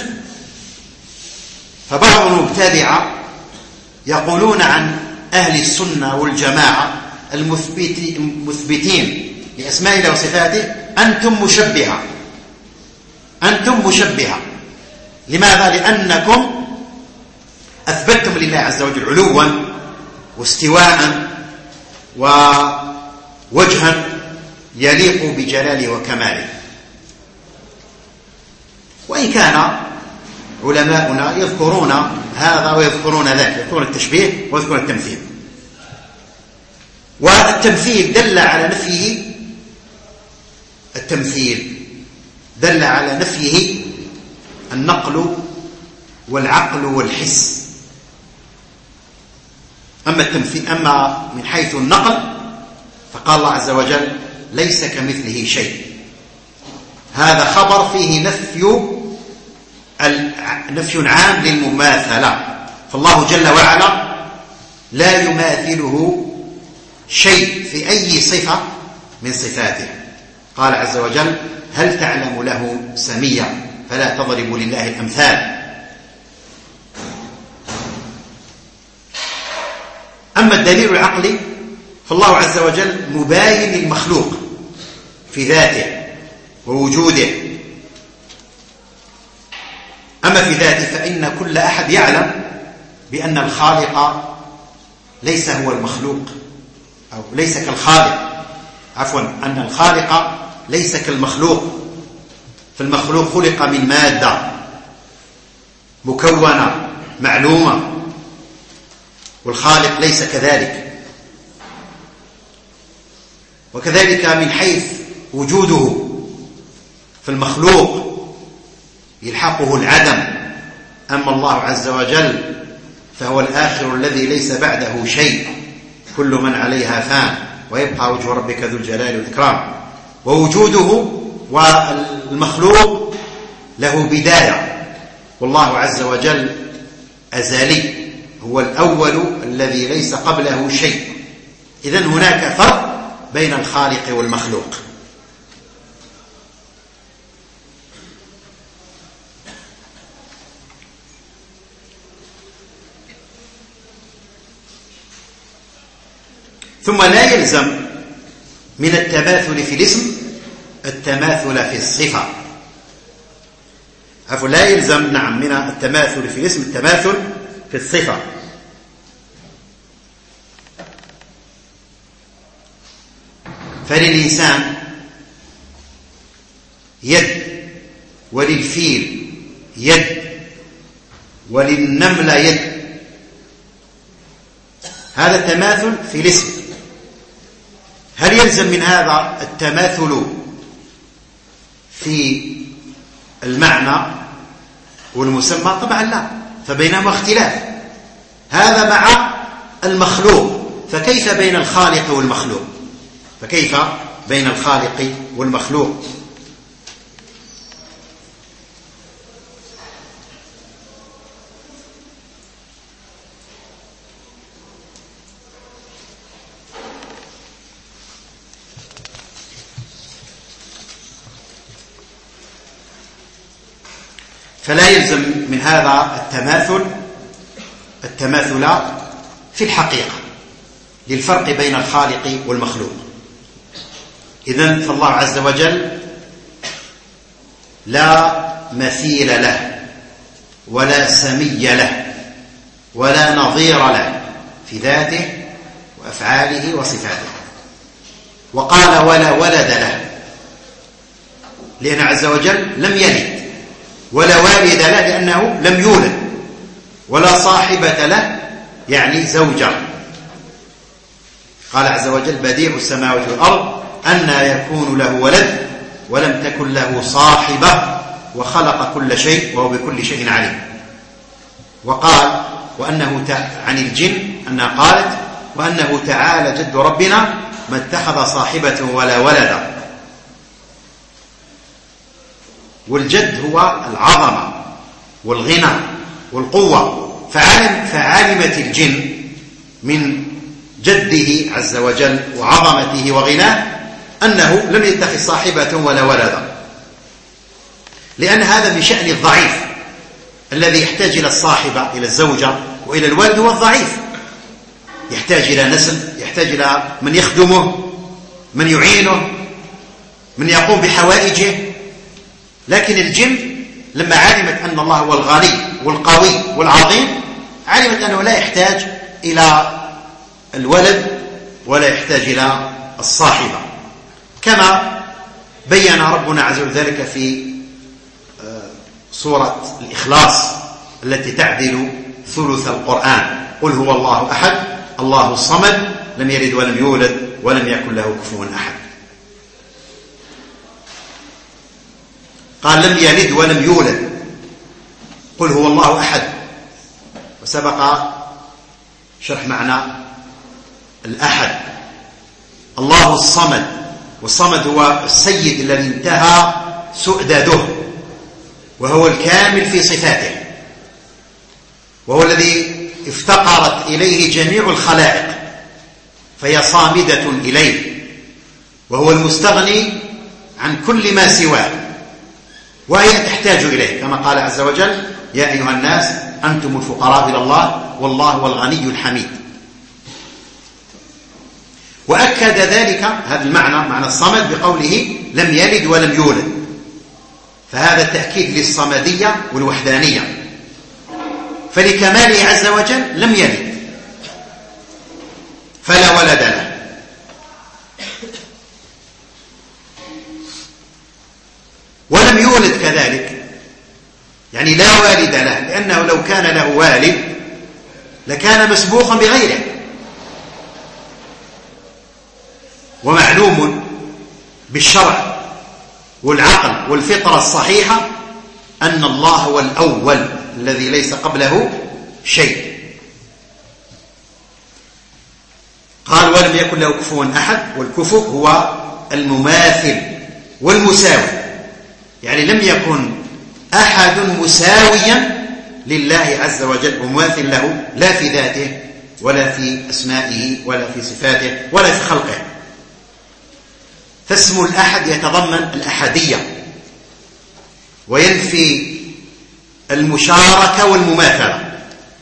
فبعض المبتدعة يقولون عن أهل السنة والجماعة المثبتين لأسماء الله وصفاته أنتم مشبهة، أنتم مشبهة. لماذا؟ لأنكم أثبتتم لله عز وجل علوا واستواء ووجها يليق بجلاله وكماله. وإن كان علماؤنا يذكرون هذا ويذكرون ذاك، يذكرون التشبيه ويذكرون التمثيل. والتمثيل دل على نفيه، التمثيل دل على نفيه النقل والعقل والحس. أما التمثيل، أما من حيث النقل فقال الله عز وجل ليس كمثله شيء. هذا خبر فيه نفي عام للمماثلة، فالله جل وعلا لا يماثله شيء في أي صفة من صفاته. قال عز وجل هل تعلم له سميا فلا تضربوا لله الأمثال. أما الدليل العقلي فالله عز وجل مباين للمخلوق في ذاته ووجوده. أما في ذاته فإن كل أحد يعلم بأن الخالق ليس هو المخلوق، أو ليس كالخالق، عفوا أن الخالق ليس كالمخلوق. فالمخلوق خلق من مادة مكونة معلومة، والخالق ليس كذلك. وكذلك من حيث وجوده، فالمخلوق يلحقه العدم، أما الله عز وجل فهو الآخر الذي ليس بعده شيء، كل من عليها فان ويبقى وجه ربك ذو الجلال والإكرام. ووجوده والمخلوق له بداية، والله عز وجل أزلي، هو الأول الذي ليس قبله شيء. إذن هناك فرق بين الخالق والمخلوق. ثم لا يلزم من التماثل في الاسم التماثل في الصفة. لا يلزم نعم من التماثل في الاسم التماثل في الصفة. فللإنسان يد، وللفيل يد، وللنملة يد. هذا التماثل في الاسم. هل يلزم من هذا التماثل في المعنى والمسمى؟ طبعا لا، فبينهما اختلاف. هذا مع المخلوق، فكيف بين الخالق والمخلوق؟ فكيف بين الخالق والمخلوق؟ فلا يلزم من هذا التماثل في الحقيقة للفرق بين الخالق والمخلوق. إذن فالله عز وجل لا مثيل له ولا سمي له ولا نظير له في ذاته وأفعاله وصفاته. وقال ولا ولد له، لأن عز وجل لم يلد، ولا والد له لأنه لم يولد، ولا صاحبة له يعني زوجة. قال عز وجل بديع السماوات والأرض أنى يكون له ولد ولم تكن له صاحبة وخلق كل شيء وهو بكل شيء عليم. وقال وأنه عن الجن أنها قالت وأنه تعالى جد ربنا ما اتخذ صاحبة ولا ولدا. والجد هو العظمة والغنى والقوة، فعلمت الجن من جده عز وجل وعظمته وغناه أنه لم يتخذ صاحبة ولا ولدا، لأن هذا من شأن الضعيف الذي يحتاج إلى الصاحبة، إلى الزوجة وإلى الولد. هو الضعيف يحتاج إلى نسل، يحتاج إلى من يخدمه، من يعينه، من يقوم بحوائجه. لكن الجن لما علمت أن الله هو الغني والقوي والعظيم علمت أنه لا يحتاج إلى الولد ولا يحتاج إلى الصاحبة، كما بين ربنا عز وجل ذلك في سورة الإخلاص التي تعدل ثلث القرآن: قل هو الله أحد الله الصمد لم يلد ولم يولد ولم يكن له كفوا أحد. قال لم يلد ولم يولد، قل هو الله أحد. وسبق شرح معنى الأحد. الله الصمد، والصمد هو السيد الذي انتهى سؤدده، وهو الكامل في صفاته، وهو الذي افتقرت إليه جميع الخلائق فهي صامدة إليه، وهو المستغني عن كل ما سواه وهي تحتاج إليه، كما قال عز وجل يا أيها الناس أنتم الفقراء إلى الله والله هو الغني الحميد. وأكد ذلك هذا المعنى معنى الصمد بقوله لم يلد ولم يولد، فهذا التأكيد للصمدية والوحدانية، فلكماله عز وجل لم يلد فلا ولد له. ولم يولد كذلك يعني لا والد له، لأنه لو كان له والد لكان مسبوقا بغيره. ومعلوم بالشرع والعقل والفطرة الصحيحة أن الله هو الأول الذي ليس قبله شيء. قال ولم يكن له كفوا أحد، والكفو هو المماثل والمساوي، يعني لم يكن أحد مساويا لله عز وجل ومماثل له لا في ذاته ولا في أسمائه ولا في صفاته ولا في خلقه. فاسم الأحد يتضمن الأحدية وينفي المشاركة والمماثلة،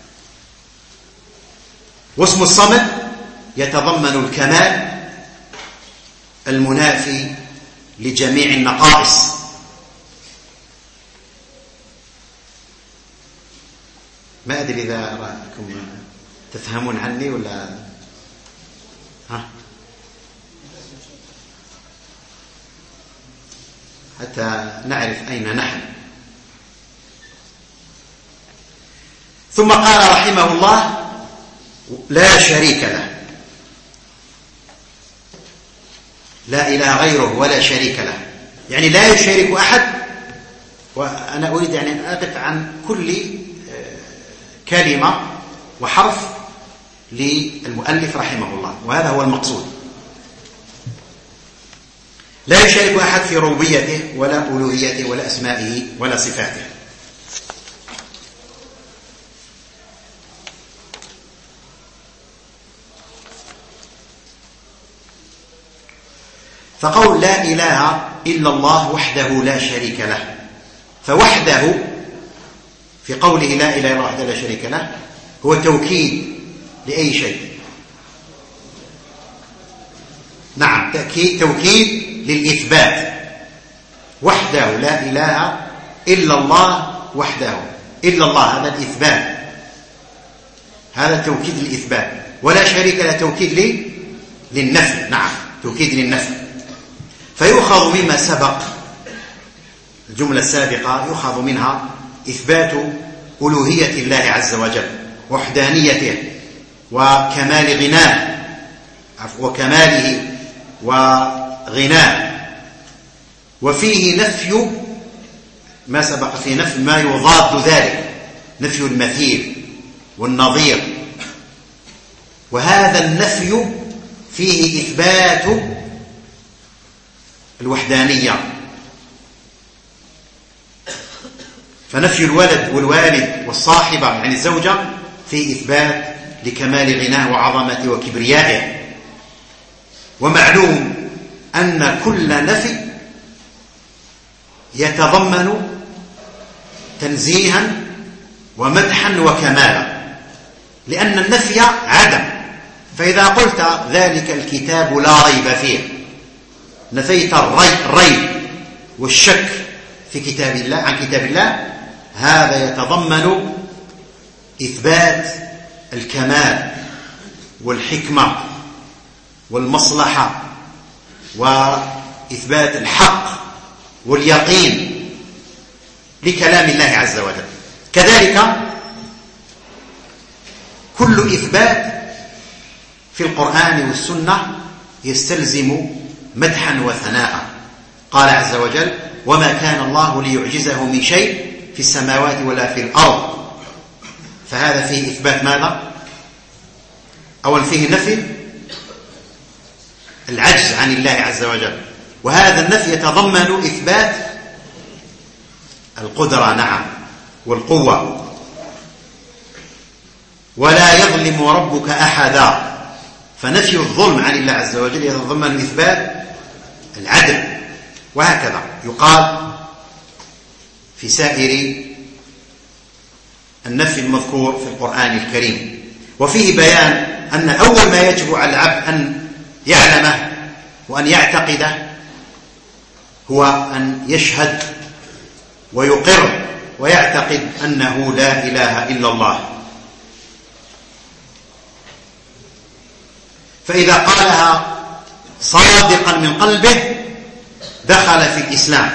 واسم الصمد يتضمن الكمال المنافي لجميع النقائص. ما أدري إذا رأيكم تفهمون عني ولا حتى نعرف أين نحن. ثم قال رحمه الله لا شريك له، لا إله غيره ولا شريك له، يعني لا يشارك أحد. وأنا أريد يعني أن أقف عن كل كلمة وحرف للمؤلف رحمه الله، وهذا هو المقصود. لا يشارك أحد في ربوبيته ولا ألوهيته ولا أسمائه ولا صفاته. فقول لا إله إلا الله وحده لا شريك له، فوحده في قوله لا إله إلا الله وحده لا شريك له هو توكيد لأي شيء. نعم، توكيد للإثبات. وحده لا إله إلا الله وحده، إلا الله هذا الإثبات، هذا توكيد للإثبات. ولا شريك له توكيد للنفي. نعم، توكيد للنفي. فيؤخذ مما سبق الجملة السابقة، يؤخذ منها إثبات ألوهية الله عز وجل وحدانيته وكمال غناه وكماله وغناه، وفيه نفي ما سبق، فيه نفي ما يضاد ذلك، نفي المثيل والنظير. وهذا النفي فيه إثبات الوحدانية. فنفي الولد والوالد والصاحبة يعني الزوجة فيه إثبات لكمال غناه وعظمته وكبريائه. ومعلوم أن كل نفي يتضمن تنزيها ومدحا وكمالا، لأن النفي عدم. فإذا قلت ذلك الكتاب لا ريب فيه، نفيت الريب والشك في كتاب الله عن كتاب الله، هذا يتضمن إثبات الكمال والحكمة والمصلحة وإثبات الحق واليقين لكلام الله عز وجل. كذلك كل إثبات في القرآن والسنة يستلزم مدحا وثناء. قال عز وجل: وما كان الله ليعجزه من شيء في السماوات ولا في الأرض. فهذا فيه إثبات ماذا؟ أول فيه نفي العجز عن الله عز وجل، وهذا النفي يتضمن إثبات القدرة، نعم، والقوة. ولا يظلم ربك أحدا، فنفي الظلم عن الله عز وجل يتضمن إثبات العدل. وهكذا يقال في سائر النفي المذكور في القرآن الكريم. وفيه بيان أن أول ما يجب على العبد أن يعلمه وأن يعتقده هو أن يشهد ويقر ويعتقد أنه لا إله إلا الله. فإذا قالها صادقا من قلبه دخل في الإسلام،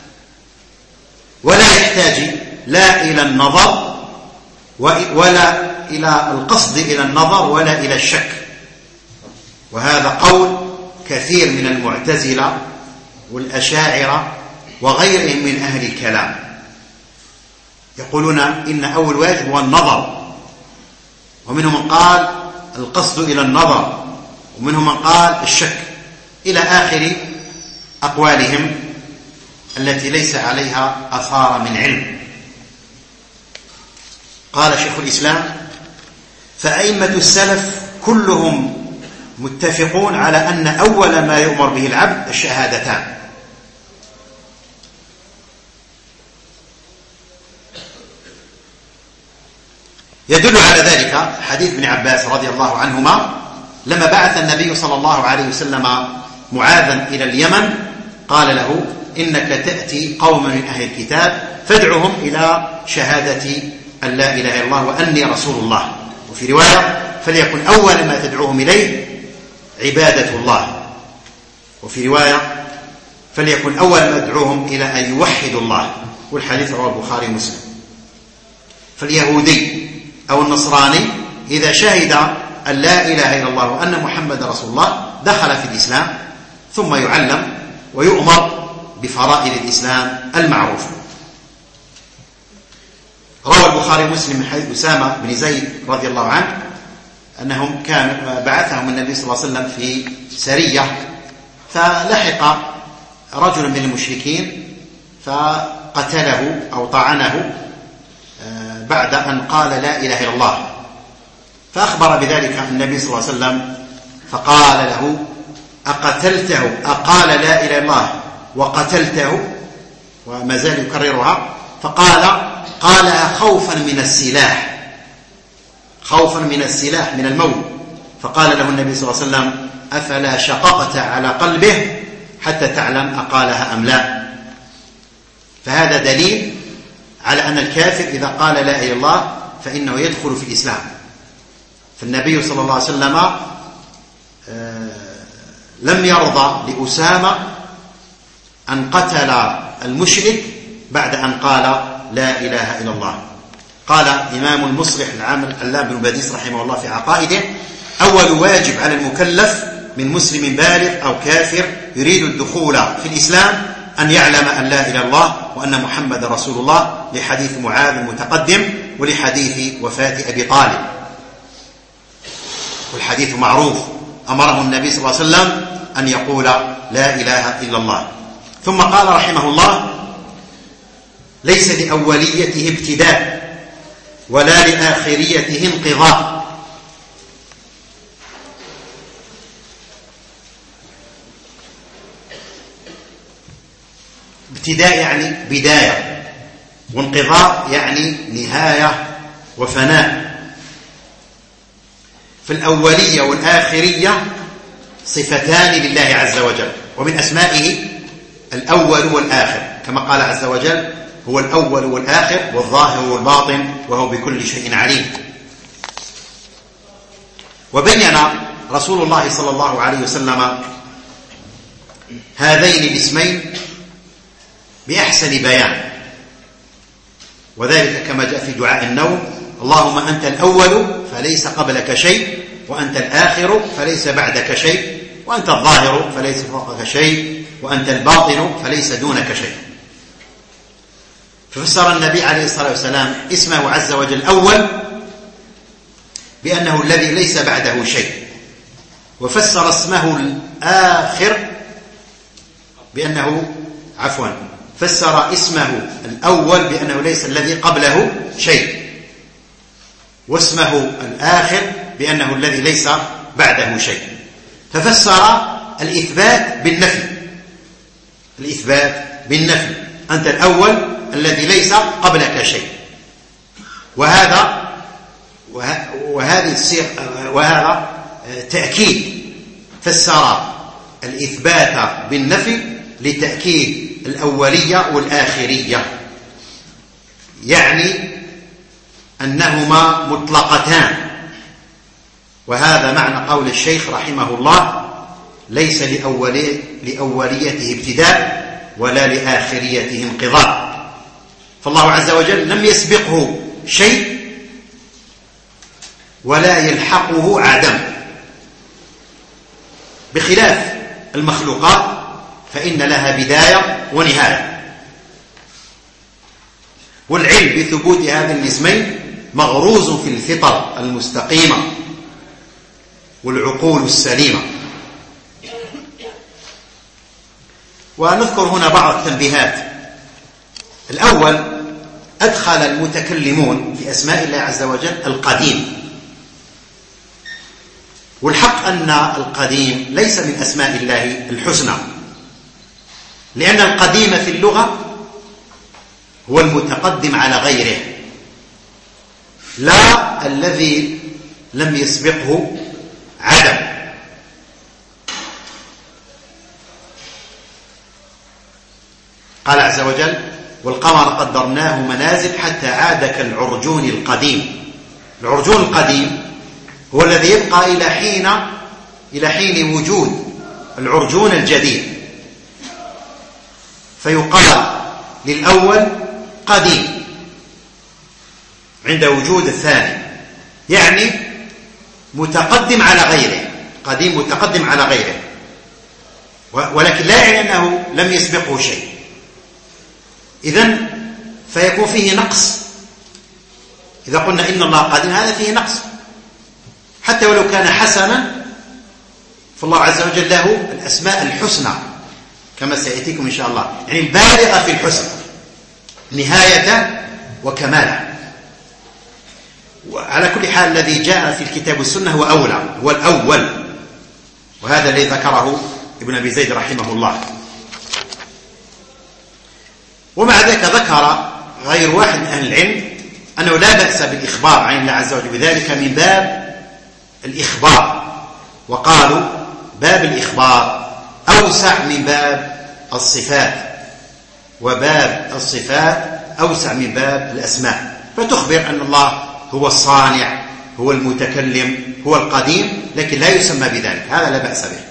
ولا يحتاج لا إلى النظر ولا إلى القصد إلى النظر ولا إلى الشك. وهذا قول كثير من المعتزلة والأشاعرة وغيرهم من أهل الكلام، يقولون إن أول واجب هو النظر، ومنهم من قال القصد إلى النظر، ومنهم من قال الشك، إلى آخر أقوالهم التي ليس عليها أثار من علم. قال شيخ الإسلام: فأئمة السلف كلهم متفقون على أن أول ما يؤمر به العبد الشهادتان. يدل على ذلك حديث ابن عباس رضي الله عنهما لما بعث النبي صلى الله عليه وسلم معاذا إلى اليمن، قال له: إنك تأتي قوما من أهل الكتاب فادعهم إلى شهادة أن لا إله إلا الله وأني رسول الله. وفي رواية: فليكن أول ما تدعوهم إليه عبادة الله. وفي رواية: فليكن أول ما تدعوهم إلى أن يوحدوا الله. والحديث رواه البخاري ومسلم. فاليهودي أو النصراني إذا شهد أن لا إله إلا الله وأن محمد رسول الله دخل في الإسلام، ثم يعلم ويؤمر بفرائض الإسلام المعروفة. روى البخاري ومسلم من حديث أسامة بن زيد رضي الله عنه أنهم بعثهم النبي صلى الله عليه وسلم في سرية، فلحق رجل من المشركين فقتله أو طعنه بعد أن قال لا إله إلا الله، فأخبر بذلك النبي صلى الله عليه وسلم فقال له: أقتلته؟ أقال لا إله إلا الله وقتلته؟ وما زال يكررها، قالها خوفا من السلاح، خوفا من السلاح من الموت. فقال له النبي صلى الله عليه وسلم: أفلا شققت على قلبه حتى تعلم أقالها أم لا؟ فهذا دليل على أن الكافر إذا قال لا إله إلا الله فإنه يدخل في الإسلام. فالنبي صلى الله عليه وسلم لم يرضى لأسامة أن قتل المشرك بعد أن قال لا إله إلا الله. قال إمام المصلح العلامة بن باديس رحمه الله في عقائده: أول واجب على المكلف من مسلم بالغ أو كافر يريد الدخول في الإسلام أن يعلم أن لا إله إلا الله وأن محمد رسول الله، لحديث معاذ المتقدم ولحديث وفاة أبي طالب. والحديث معروف، أمره النبي صلى الله عليه وسلم أن يقول لا إله إلا الله. ثم قال رحمه الله: ليس لأوليته ابتداء ولا لآخريته انقضاء. ابتداء يعني بداية، وانقضاء يعني نهاية وفناء. فالأولية والآخرية صفتان لله عز وجل، ومن أسمائه الأول والآخر، كما قال عز وجل: هو الأول والآخر والظاهر والباطن وهو بكل شيء عليم. وبين رسول الله صلى الله عليه وسلم هذين الاسمين بأحسن بيان، وذلك كما جاء في دعاء النوم: اللهم أنت الأول فليس قبلك شيء، وأنت الآخر فليس بعدك شيء، وأنت الظاهر فليس فوقك شيء، وأنت الباطن فليس دونك شيء. ففسر النبي عليه الصلاة والسلام اسمه عز وجل الأول بأنه الذي ليس بعده شيء، وفسر اسمه الآخر بأنه فسر اسمه الأول بأنه ليس الذي قبله شيء، واسمه الآخر بأنه الذي ليس بعده شيء. ففسر الإثبات بالنفي، أنت الأول الذي ليس قبلك شيء. وهذا تأكيد، فسر الإثبات بالنفي لتأكيد الأولية والآخرية، يعني أنهما مطلقتان. وهذا معنى قول الشيخ رحمه الله: ليس لأوليته ابتداء ولا لآخريته انقضاء. فالله عز وجل لم يسبقه شيء ولا يلحقه عدم، بخلاف المخلوقات فإن لها بداية ونهاية. والعلم بثبوت هذين الاسمين مغروز في الفطر المستقيمة والعقول السليمة. ونذكر هنا بعض التنبيهات. الأول: أدخل المتكلمون في أسماء الله عز وجل القديم، والحق أن القديم ليس من أسماء الله الحسنى، لأن القديم في اللغة هو المتقدم على غيره، لا الذي لم يسبقه عدم. قال عز وجل: والقمر قدرناه منازل حتى عاد كالعرجون القديم. العرجون القديم هو الذي يبقى إلى حين وجود العرجون الجديد، فيقال للأول قديم عند وجود الثاني، يعني متقدم على غيره، قديم متقدم على غيره، ولكن لا يعني أنه لم يسبقه شيء. إذن فيكون فيه نقص إذا قلنا إن الله قدير هذا فيه نقص، حتى ولو كان حسنا فالله عز وجل له الأسماء الحسنى كما سيأتيكم إن شاء الله، يعني البالغة في الحسن نهاية وكمالا. وعلى كل حال الذي جاء في الكتاب والسنة هو أولى، هو الأول، وهذا الذي ذكره ابن أبي زيد رحمه الله. ومع ذلك ذكر غير واحد من أهل العلم أنه لا بأس بالإخبار عن الله عز وجل، بذلك من باب الإخبار، وقالوا باب الإخبار أوسع من باب الصفات، وباب الصفات أوسع من باب الأسماء، فتخبر أن الله هو الصانع، هو المتكلم، هو القديم، لكن لا يسمى بذلك، هذا لا بأس به.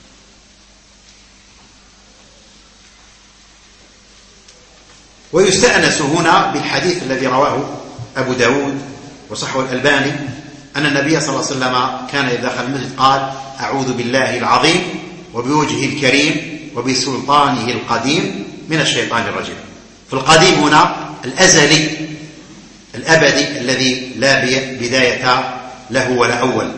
ويستأنس هنا بالحديث الذي رواه أبو داود وصححه الألباني أن النبي صلى الله عليه وسلم كان إذا دخل المسجد قال: أعوذ بالله العظيم وبوجهه الكريم وبسلطانه القديم من الشيطان الرجيم. فالقديم هنا الأزلي الأبدي الذي لا بداية له ولا أول.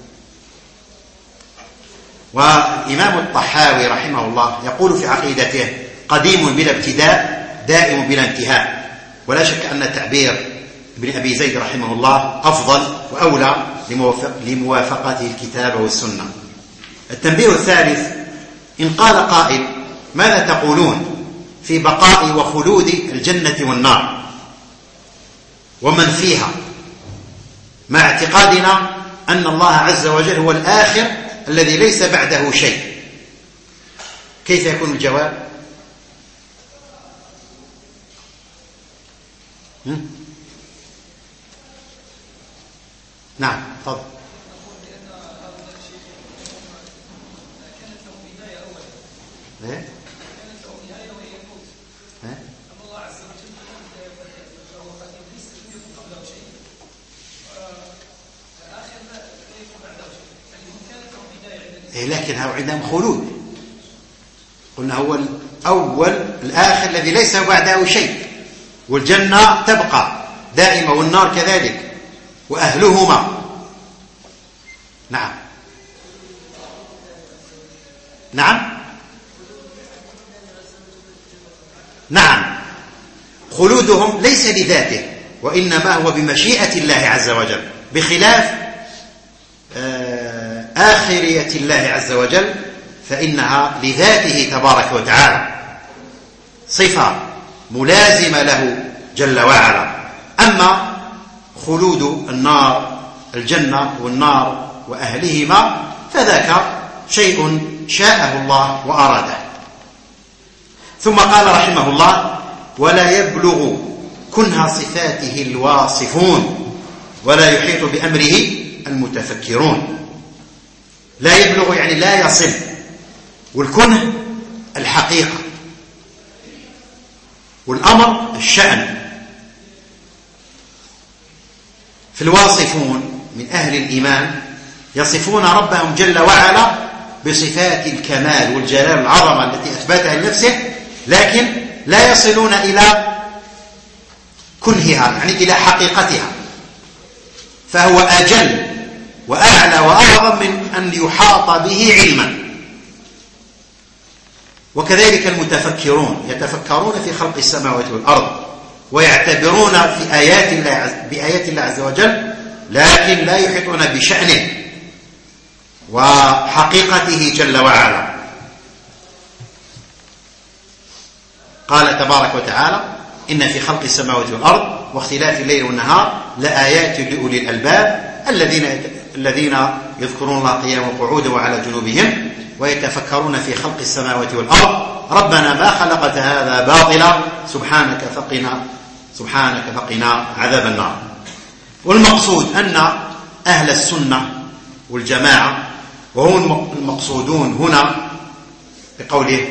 والإمام الطحاوي رحمه الله يقول في عقيدته: قديم بلا ابتداء دائم بلا انتهاء. ولا شك أن تعبير ابن أبي زيد رحمه الله أفضل وأولى لموافقته الكتاب والسنة. التنبيه الثالث: إن قال قائل: ماذا تقولون في بقاء وخلود الجنة والنار ومن فيها، مع اعتقادنا أن الله عز وجل هو الآخر الذي ليس بعده شيء؟ كيف يكون الجواب؟ نعم تفضل. ايه لكن هو عندهم خلود، قلنا هو الأول الآخر الذي ليس بعده شيء، والجنة تبقى دائمة والنار كذلك وأهلهما. نعم نعم نعم، خلودهم ليس لذاته وإنما هو بمشيئة الله عز وجل، بخلاف آخرية الله عز وجل فإنها لذاته تبارك وتعالى، صفة ملازمة له جل وعلا. أما خلود النار، الجنة والنار وأهلهما، فذاك شيء شاءه الله وأراده. ثم قال رحمه الله: ولا يبلغ كنه صفاته الواصفون ولا يحيط بأمره المتفكرون. لا يبلغ يعني لا يصل، والكنه الحقيقة، والأمر الشأن. فالواصفون من أهل الإيمان يصفون ربهم جل وعلا بصفات الكمال والجلال والعظمة التي أثبتها لنفسه، لكن لا يصلون إلى كنهها، يعني إلى حقيقتها، فهو أجل وأعلى وأعظم من أن يحاط به علما. وكذلك المتفكرون يتفكرون في خلق السماوات والأرض ويعتبرون في بآيات الله عز وجل، لكن لا يحيطون بشأنه وحقيقته جل وعلا. قال تبارك وتعالى: إن في خلق السماوات والأرض واختلاف الليل والنهار لآيات لأولي الألباب الذين يذكرون الله قياما وقعودا وعلى جنوبهم ويتفكرون في خلق السماوات والأرض ربنا ما خلقت هذا باطلا سبحانك فقنا عذاب النار. والمقصود أن أهل السنة والجماعة، وهم المقصودون هنا بقوله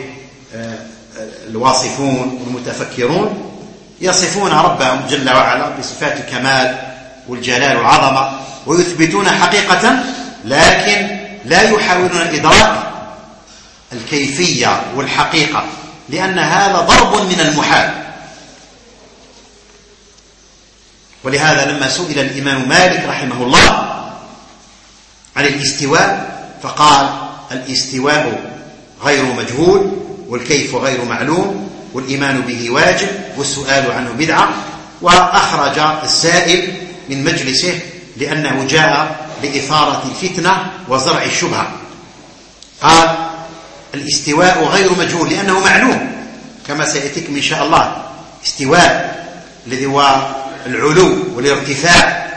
الواصفون والمتفكرون، يصفون ربهم جل وعلا بصفات الكمال والجلال والعظمة ويثبتون حقيقة، لكن لا يحاولون إدراك الكيفية والحقيقة، لأن هذا ضرب من المحال. ولهذا لما سئل الإمام مالك رحمه الله عن الاستواء فقال: الاستواء غير مجهول، والكيف غير معلوم، والإيمان به واجب، والسؤال عنه بدعة. وأخرج السائل من مجلسه لأنه جاء لإثارة الفتنة وزرع الشبهة. قال: الاستواء غير مجهول لأنه معلوم كما سيأتيكم إن شاء الله. استواء الذي هو العلو والارتفاع.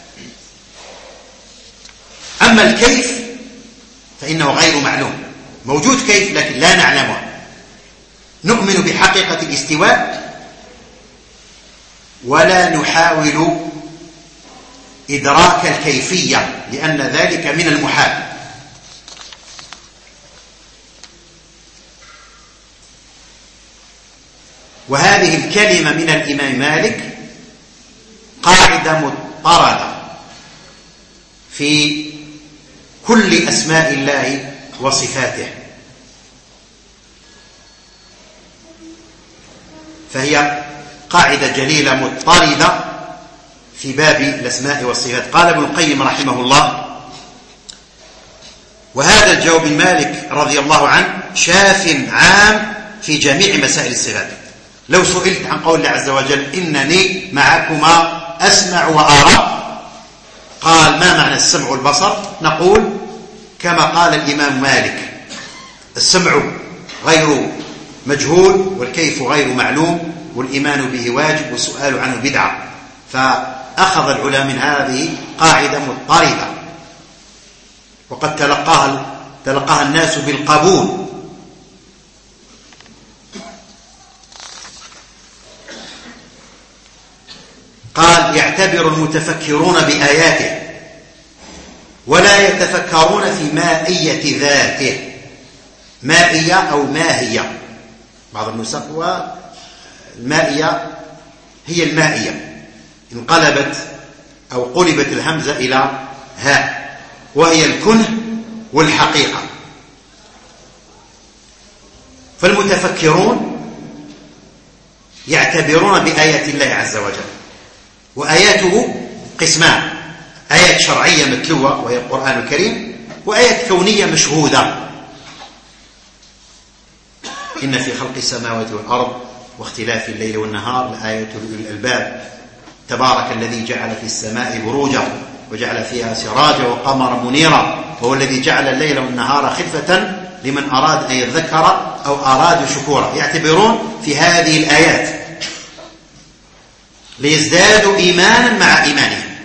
أما الكيف فإنه غير معلوم، موجود كيف لكن لا نعلمه. نؤمن بحقيقة الاستواء ولا نحاول إدراك الكيفية لأن ذلك من المحال. وهذه الكلمة من الإمام مالك قاعدة مضطردة في كل أسماء الله وصفاته، فهي قاعدة جليلة مضطردة في باب الأسماء والصفات. قال ابن القيم رحمه الله: وهذا الجواب من مالك رضي الله عنه شاف عام في جميع مسائل الصفات. لو سئلت عن قول الله عز وجل: إنني معكما أسمع وأرى، قال: ما معنى السمع والبصر؟ نقول كما قال الإمام مالك: السمع غير مجهول، والكيف غير معلوم، والإيمان به واجب، والسؤال عنه بدعة. فأخذ العلماء من هذه قاعدة مضطردة، وقد تلقاها الناس بالقبول. قال: يعتبر المتفكرون بآياته ولا يتفكرون في مائية ذاته. مائية أو ماهية، بعض النسخ والمائية هي المائية، انقلبت أو قلبت الهمزة إلى هاء، وهي الكنه والحقيقة. فالمتفكرون يعتبرون بآيات الله عز وجل، وآياته قسمان: آيات شرعية متلوة وهي القرآن الكريم، وآيات كونية مشهودة. إن في خلق السماوات والأرض واختلاف الليل والنهار لآيات لأولي الألباب، تبارك الذي جعل في السماء بروجا وجعل فيها سراجا وقمرا منيرا، وهو الذي جعل الليل والنهار خلفة لمن أراد أن يذكر أو أراد شكورا. يعتبرون في هذه الآيات ليزدادوا إيمانا مع إيمانهم،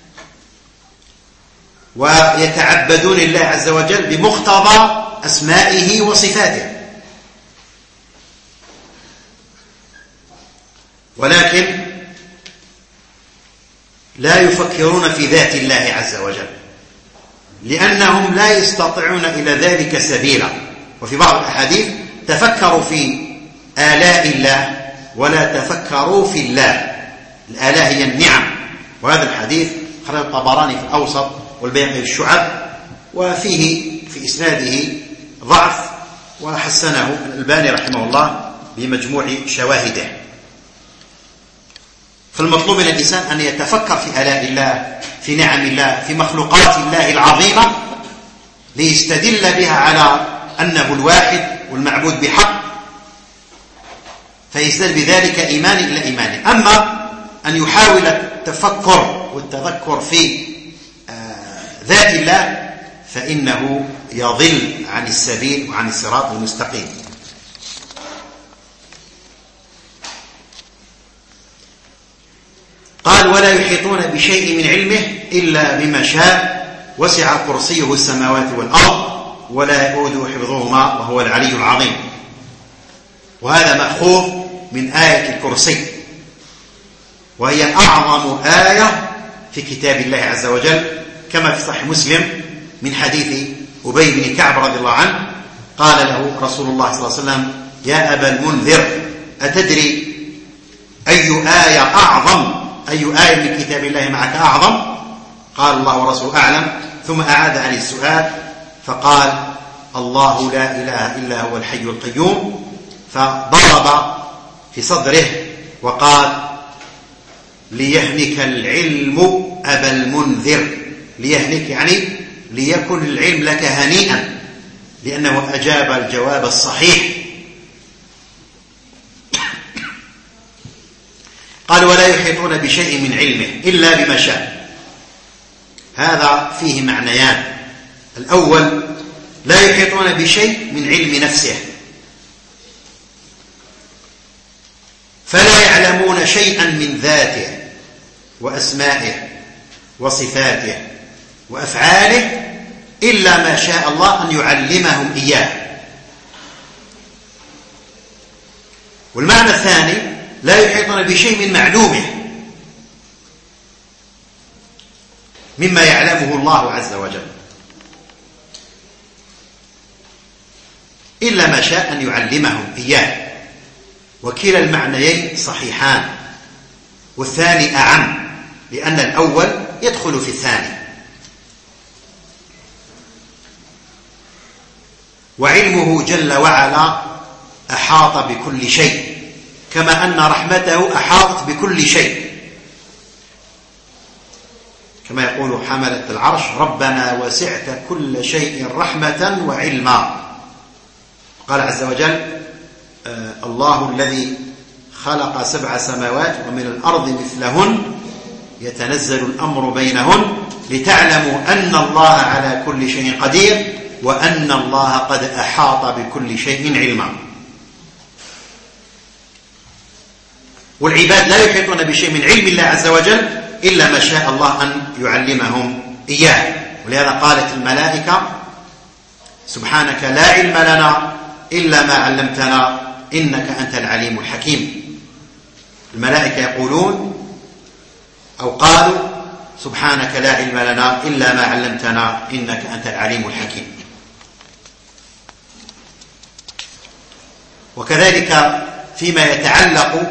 ويتعبدون الله عز وجل بمقتضى أسمائه وصفاته. ولكن لا يفكرون في ذات الله عز وجل لأنهم لا يستطيعون إلى ذلك سبيلا. وفي بعض الأحاديث: تفكروا في آلاء الله ولا تفكروا في الله. الآلاء هي النعم. وهذا الحديث خرج الطبراني في الأوسط والبيهقي في الشعب، وفيه في إسناده ضعف، وحسنه الألباني رحمه الله بمجموع شواهده. فالمطلوب من الإنسان أن يتفكر في آلاء الله، في نعم الله، في مخلوقات الله العظيمة، ليستدل بها على أنه الواحد والمعبود بحق، فيزداد بذلك إيمان إلى إيمانه. أما أن يحاول التفكر والتذكر في ذات الله فإنه يضل عن السبيل وعن الصراط المستقيم. قال: ولا يحيطون بشيء من علمه إلا بما شاء، وسع كرسيه السماوات والأرض ولا يؤوده حفظهما وهو العلي العظيم. وهذا مأخوذ من آية الكرسي، وهي أعظم آية في كتاب الله عز وجل، كما في صحيح مسلم من حديث أبي بن كعب رضي الله عنه قال له رسول الله صلى الله عليه وسلم: يا أبا المنذر، أتدري أي آية من كتاب الله معك أعظم؟ قال: الله ورسوله أعلم. ثم أعاد عن السؤال فقال: الله لا إله إلا هو الحي القيوم. فضرب في صدره وقال: ليهنك العلم أبا المنذر. ليهنك يعني ليكن العلم لك هنيئا، لأنه أجاب الجواب الصحيح. قال ولا يحيطون بشيء من علمه إلا بما شاء. هذا فيه معنيان. الأول لا يحيطون بشيء من علم نفسه، فلا يعلمون شيئا من ذاته وأسمائه وصفاته وأفعاله إلا ما شاء الله أن يعلمهم إياه. والمعنى الثاني لا يحيطون بشيء من معلومه مما يعلمه الله عز وجل إلا ما شاء أن يعلمهم إياه. وكلا المعنيين صحيحان، والثاني أعم، لأن الأول يدخل في الثاني. وعلمه جل وعلا أحاط بكل شيء، كما أن رحمته أحاطت بكل شيء، كما يقول حملة العرش ربنا وسعت كل شيء رحمة وعلما. قال عز وجل الله الذي خلق 7 سماوات ومن الأرض مثلهن يتنزل الأمر بينهن لتعلموا أن الله على كل شيء قدير وأن الله قد أحاط بكل شيء علما. والعباد لا يحيطون بشيء من علم الله عز وجل إلا ما شاء الله أن يعلمهم إياه. ولهذا قالت الملائكة سبحانك لا علم لنا إلا ما علمتنا إنك أنت العليم الحكيم. الملائكة يقولون أو قالوا سبحانك لا علم لنا إلا ما علمتنا إنك أنت العليم الحكيم. وكذلك فيما يتعلق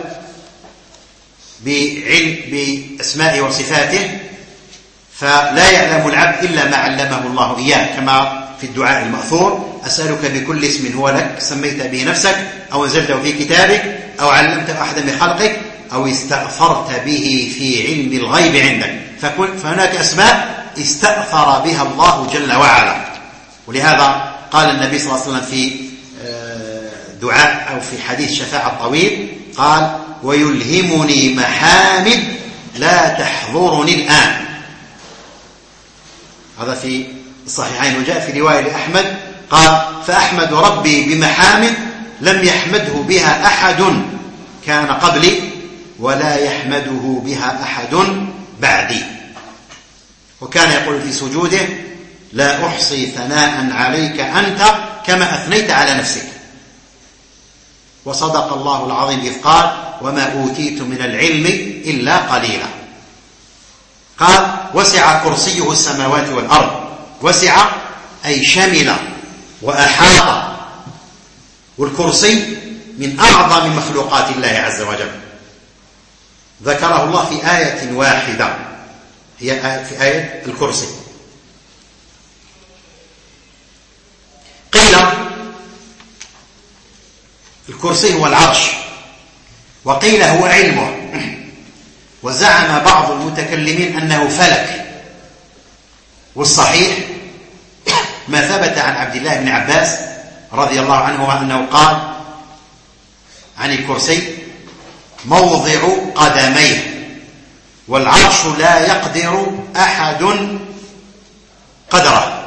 بأسمائه وصفاته فلا يعلم العبد إلا ما علمه الله إياه، كما في الدعاء المأثور أسألك بكل اسم هو لك سميت به نفسك أو أنزلته في كتابك أو علمته أحدا من خلقك أو استأثرت به في علم الغيب عندك. فهناك أسماء استأثر بها الله جل وعلا. ولهذا قال النبي صلى الله عليه وسلم في دعاء أو في حديث شفاعة الطويل قال ويلهمني محامد لا تحضرني الآن. هذا في الصحيحين. وجاء في رواية لأحمد قال فأحمد ربي بمحامد لم يحمده بها أحد كان قبلي ولا يحمده بها أحد بعدي. وكان يقول في سجوده لا أحصي ثناء عليك أنت كما أثنيت على نفسك. وصدق الله العظيم إذ قال وما أوتيت من العلم إلا قليلا. قال وسع كرسيه السماوات والأرض. وسع أي شمل وأحاط. والكرسي من أعظم مخلوقات الله عز وجل، ذكره الله في آية واحدة هي في آية الكرسي. قيل الكرسي هو العرش، وقيل هو علمه، وزعم بعض المتكلمين أنه فلك. والصحيح ما ثبت عن عبد الله بن عباس رضي الله عنهما أنه قال عن الكرسي موضع قدميه والعرش لا يقدر أحد قدره.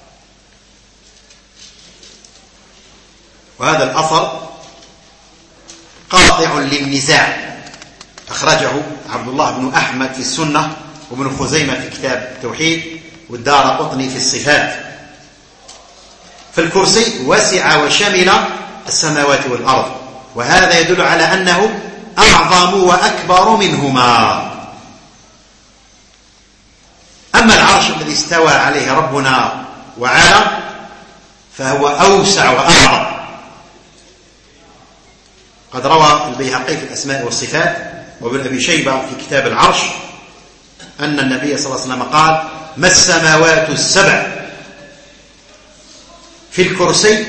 وهذا الأثر قاطع للنزاع، أخرجه عبد الله بن أحمد في السنة وابن خزيمة في كتاب التوحيد والدارقطني في الصفات. فالكرسي وسع وشمل السماوات والأرض، وهذا يدل على أنه أعظم وأكبر منهما. أما العرش الذي استوى عليه ربنا وعلا فهو أوسع وأعظم. قد روى البيهقي في الأسماء والصفات وابن أبي شيبة في كتاب العرش أن النبي صلى الله عليه وسلم قال ما السماوات السبع في الكرسي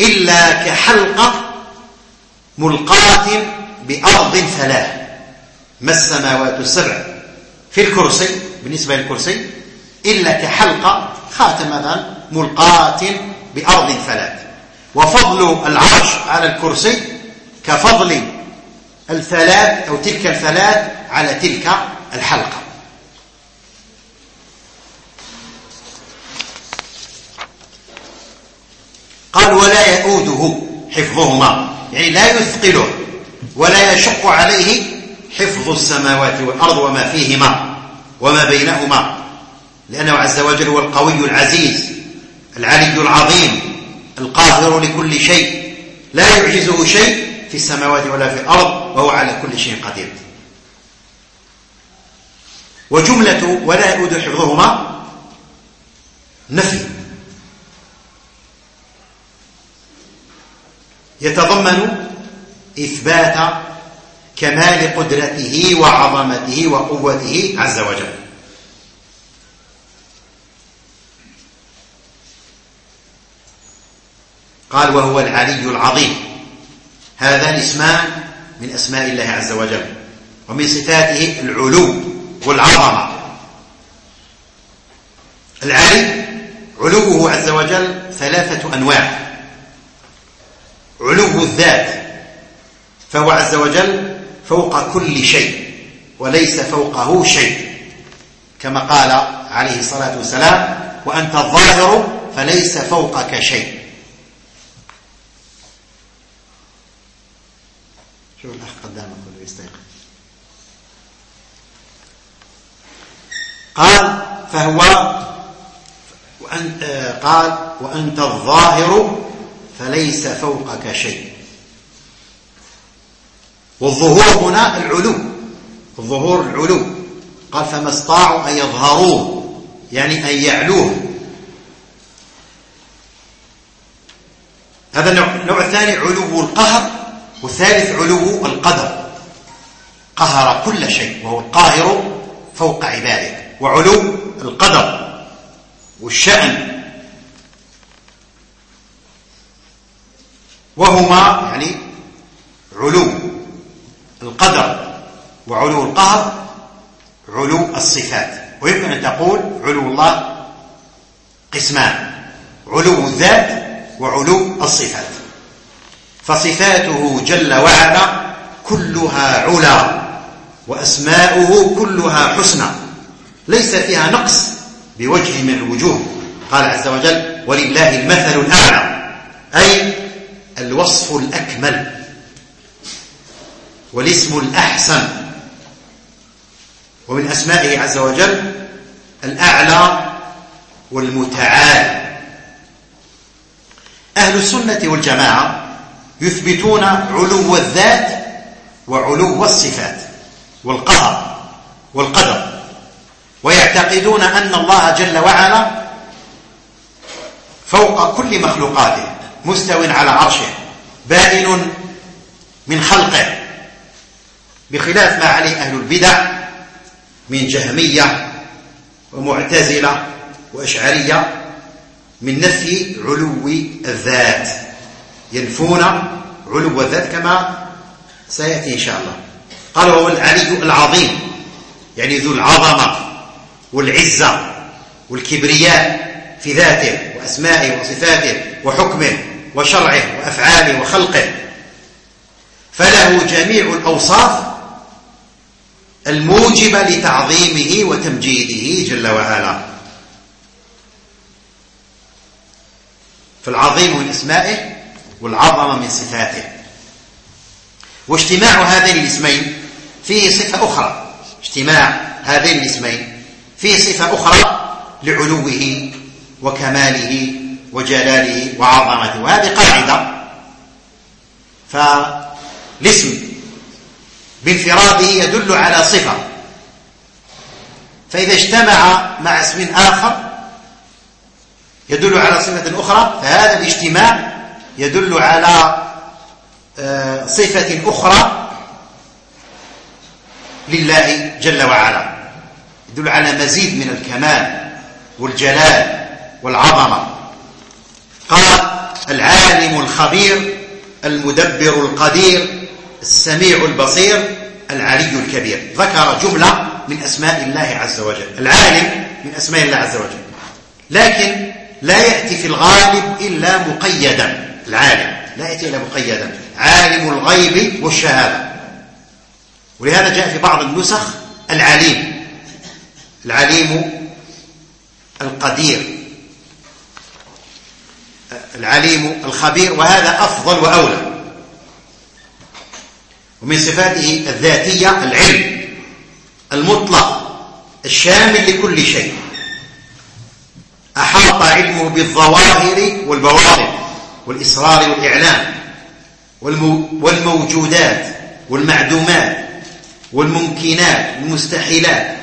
إلا كحلقة ملقاة بأرض ثلاث. ما السماوات السبع في الكرسي بالنسبة للكرسي إلا كحلقة خاتم مثلا ملقاة بأرض فلات، وفضل العرش على الكرسي كفضل الفلات أو تلك الفلات على تلك الحلقة. قال ولا يؤوده حفظهما، يعني لا يثقله ولا يشق عليه حفظ السماوات والأرض وما فيهما وما بينهما، لأنه عز وجل هو القوي العزيز العلي العظيم القاهر لكل شيء، لا يعجزه شيء في السماوات ولا في الأرض، وهو على كل شيء قدير. وجملة ولا يؤوده حفظهما نفي يتضمن إثبات كمال قدرته وعظمته وقوته عز وجل. قال وهو العلي العظيم، هذان اسمان من أسماء الله عز وجل، ومن صفاته العلو والعظمة. العلي علوه عز وجل ثلاثة أنواع: علو الذات، فهو عز وجل فوق كل شيء وليس فوقه شيء، كما قال عليه الصلاة والسلام وأنت الظاهر فليس فوقك شيء. شوف الأخ قدامك ولا يستيقظ. قال فهو قال وأنت الظاهر فليس فوقك شيء. والظهور هنا العلو، الظهور العلو. قال فما استطاعوا أن يظهروه، يعني أن يعلوه. هذا النوع الثاني علو القهر، والثالث علو القدر، قهر كل شيء وهو القاهر فوق عباده. وعلو القدر والشأن، وهما يعني علو القدر وعلو القهر علو الصفات. ويمكن أن تقول علو الله قسمان: علو الذات وعلو الصفات. فصفاته جل وعلا كلها علا، وأسماؤه كلها حسنى، ليس فيها نقص بوجه من الوجوه. قال عز وجل ولله المثل الأعلى، أي الوصف الأكمل والاسم الأحسن. ومن أسمائه عز وجل الأعلى والمتعال. أهل السنة والجماعة يثبتون علو الذات وعلو الصفات والقهر والقدر، ويعتقدون أن الله جل وعلا فوق كل مخلوقاته، مستو على عرشه، بائن من خلقه، بخلاف ما عليه أهل البدع من جهمية ومعتزلة وأشعرية من نفي علو الذات، ينفون علو الذات كما سيأتي إن شاء الله. قال وهو العلي العظيم، يعني ذو العظمة والعزة والكبرياء في ذاته وأسمائه وصفاته وحكمه وشرعه وأفعاله وخلقه، فله جميع الأوصاف الموجبة لتعظيمه وتمجيده جل وعلا. فالعظيم من اسمائه والعظمة من صفاته. واجتماع هذين الاسمين فيه صفة أخرى، اجتماع هذين الاسمين فيه صفة أخرى لعلوه وكماله وجلاله وعظمته. وهذه قاعدة، فالاسم بانفراده يدل على صفة، فإذا اجتمع مع اسم آخر يدل على صفة أخرى، فهذا الاجتماع يدل على صفة أخرى لله جل وعلا، يدل على مزيد من الكمال والجلال والعظمة. قال العالم الخبير المدبر القدير السميع البصير العلي الكبير. ذكر جملة من أسماء الله عز وجل. العالم من أسماء الله عز وجل، لكن لا يأتي في الغالب إلا مقيدا. العالم لا يأتي إلا مقيدا، عالم الغيب والشهادة. ولهذا جاء في بعض النسخ العليم، العليم القدير، العليم الخبير، وهذا أفضل وأولى. ومن صفاته الذاتية العلم المطلق الشامل لكل شيء، أحاط علمه بالظواهر والبواطن والإسرار والإعلان والموجودات والمعدومات والممكنات والمستحيلات.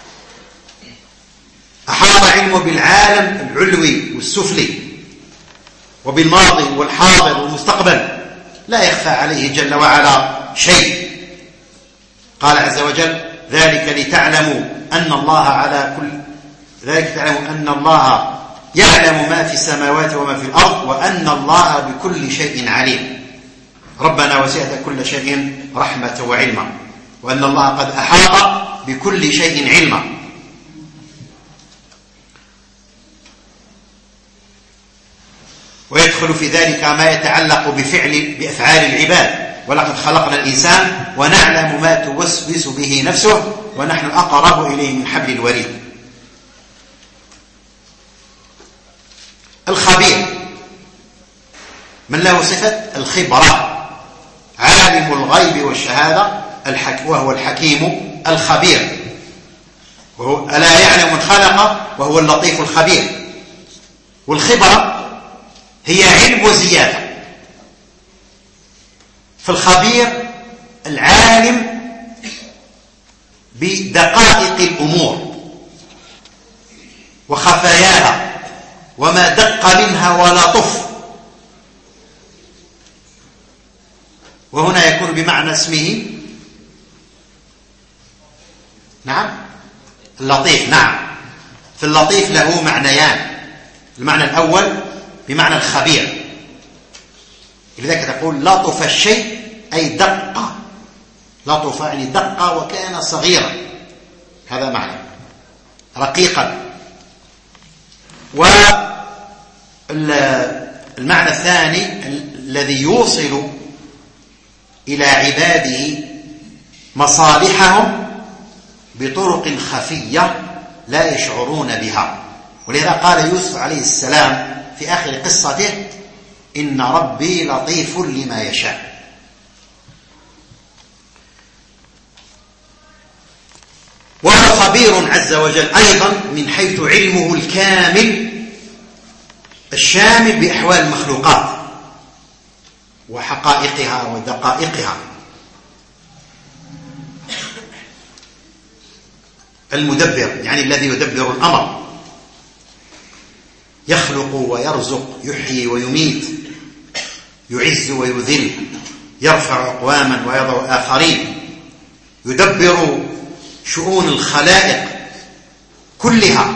أحاط علمه بالعالم العلوي والسفلي وبالماضي والحاضر والمستقبل، لا يخفى عليه جل وعلا شيء. قال عز وجل: ذلك لتعلموا أن الله يعلم ما في السماوات وما في الأرض وأن الله بكل شيء عليم. ربنا وسعت كل شيء رحمة وعلما وأن الله قد أحاط بكل شيء علما. ويدخل في ذلك ما يتعلق بأفعال العباد. ولقد خلقنا الإنسان ونعلم ما توسوس به نفسه ونحن أقرب إليه من حبل الوريد. الخبير من له صفة الخبرة، عالم الغيب والشهادة، وهو الحكيم الخبير. ألا يعلم من خلق وهو اللطيف الخبير. والخبرة هي علم وزيادة. فالخبير العالم بدقائق الأمور وخفاياها وما دق منها ولا طف. وهنا يكون بمعنى اسمه نعم اللطيف. نعم، في اللطيف له معنيان. المعنى الأول بمعنى الخبير، لذلك تقول لطف الشيء أي دق. لطف يعني دق وكان صغيرا، هذا معنى رقيقا. والمعنى الثاني الذي يوصل إلى عباده مصالحهم بطرق خفية لا يشعرون بها. ولذا قال يوسف عليه السلام في آخر قصته: إن ربي لطيف لما يشاء. وهو خبير عز وجل أيضا من حيث علمه الكامل الشامل بأحوال المخلوقات وحقائقها ودقائقها. المدبر يعني الذي يدبر الأمر، يخلق ويرزق، يحيي ويميت، يعز ويذل، يرفع أقواما ويضع آخرين، يدبر شؤون الخلائق كلها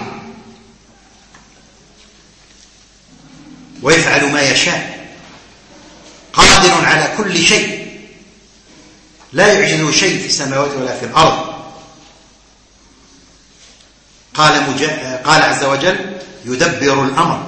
ويفعل ما يشاء. قادر على كل شيء، لا يعجزه شيء في السماوات ولا في الأرض. قال عز وجل: يدبر الأمر.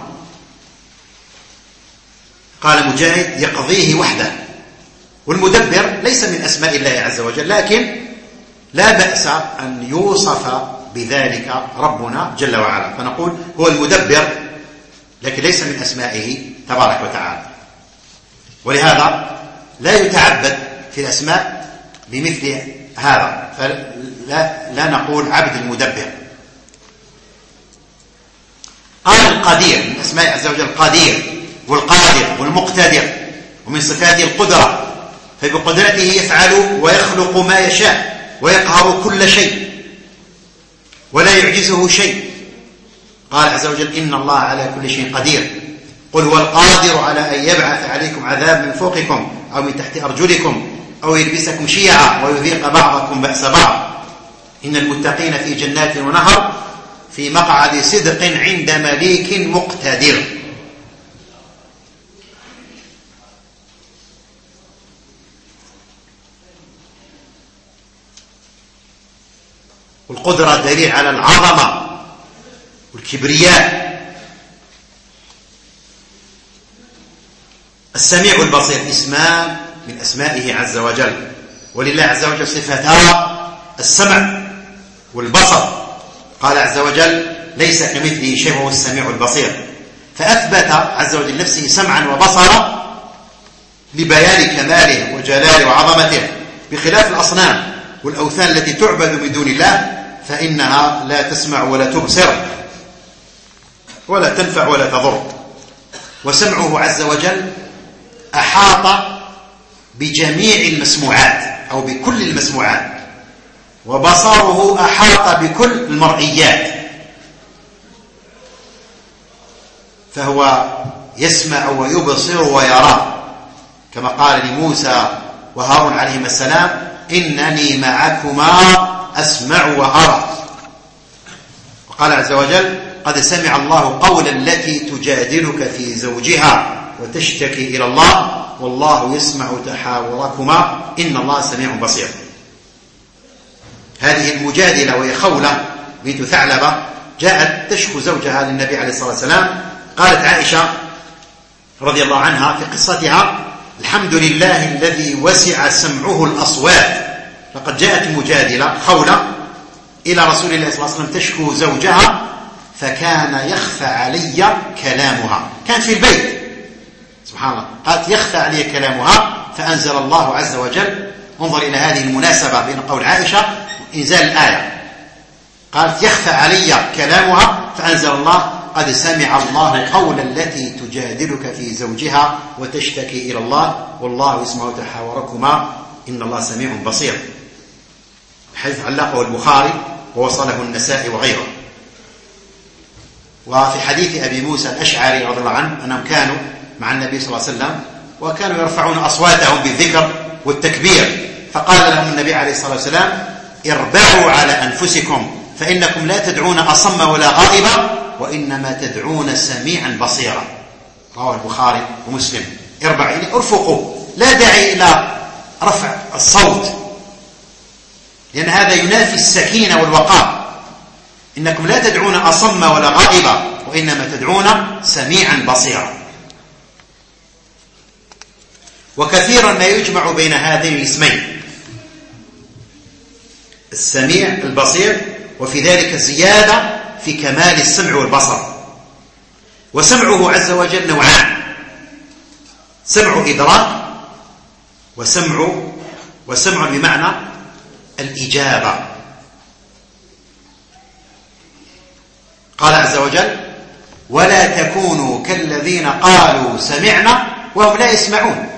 قال مجاهد: يقضيه وحده. والمدبر ليس من أسماء الله عز وجل، لكن لا بأس أن يوصف بذلك ربنا جل وعلا، فنقول هو المدبر، لكن ليس من أسمائه تبارك وتعالى. ولهذا لا يتعبد في الأسماء بمثل هذا، فلا نقول عبد المدبر. قال القدير من أسماء عز وجل القدير والقادر والمقتدر، ومن صفاته القدرة، فبقدرته يفعل ويخلق ما يشاء ويقهر كل شيء ولا يعجزه شيء. قال عز وجل: إن الله على كل شيء قدير. قل هو القادر على أن يبعث عليكم عذاب من فوقكم أو من تحت أرجلكم أو يلبسكم شيعا ويذيق بعضكم بأس بعض. إن المتقين في جنات ونهر في مقعد صدق عند مليك مقتدر. والقدرة دليل على العظمة والكبرياء. السميع والبصير اسمان من أسمائه عز وجل، ولله عز وجل صفتا السمع والبصر. قال عز وجل ليس كمثله شيء وهو السميع البصير، فأثبت عز وجل نفسه سمعا وبصرا لبيان كماله وجلاله وعظمته، بخلاف الأصنام والأوثان التي تعبد من دون الله فإنها لا تسمع ولا تبصر ولا تنفع ولا تضر. وسمعه عز وجل أحاط بجميع المسموعات أو بكل المسموعات، وبصره أحاط بكل المرئيات، فهو يسمع ويبصر ويرى، كما قال لموسى وهارون عليهما السلام إنني معكما أسمع وأرى. وقال عز وجل قد سمع الله قول التي تجادلك في زوجها وتشتكي إلى الله والله يسمع تحاوركما إن الله سميع بصير. هذه المجادلة وهي خولة بنت ثعلبة جاءت تشكو زوجها للنبي عليه الصلاة والسلام. قالت عائشة رضي الله عنها في قصتها الحمد لله الذي وسع سمعه الأصوات. لقد جاءت المجادلة خولة إلى رسول الله صلى الله عليه وسلم تشكو زوجها فكان يخفى علي كلامها، كان في البيت سبحان الله، قالت يخفى علي كلامها فأنزل الله عز وجل. انظر إلى هذه المناسبة بين قول عائشة وإنزال الآية، قالت يخفى علي كلامها فأنزل الله قد سمع الله قول التي تجادلك في زوجها وتشتكي إلى الله والله يسمع تحاوركما إن الله سميع بصير، حيث علقه البخاري ووصله النسائي وغيره. وفي حديث أبي موسى الأشعري رضي الله عنه أنهم كانوا مع النبي صلى الله عليه وسلم وكانوا يرفعون أصواتهم بالذكر والتكبير، فقال لهم النبي عليه الصلاة والسلام اربعوا على أنفسكم فإنكم لا تدعون أصم ولا غائبا وإنما تدعون سميعا بصيرا. رواه البخاري ومسلم. اربع يعني ارفقوا، لا داعي إلى رفع الصوت لأن هذا ينافي السكينة والوقار. إنكم لا تدعون أصم ولا غائبا وإنما تدعون سميعا بصيرا. وكثيرا ما يجمع بين هذين الاسمين السميع البصير، وفي ذلك زيادة في كمال السمع والبصر. وسمعه عز وجل نوعان: سمع إدراك وسمع بمعنى الإجابة. قال عز وجل ولا تكونوا كالذين قالوا سمعنا وهم لا يسمعون.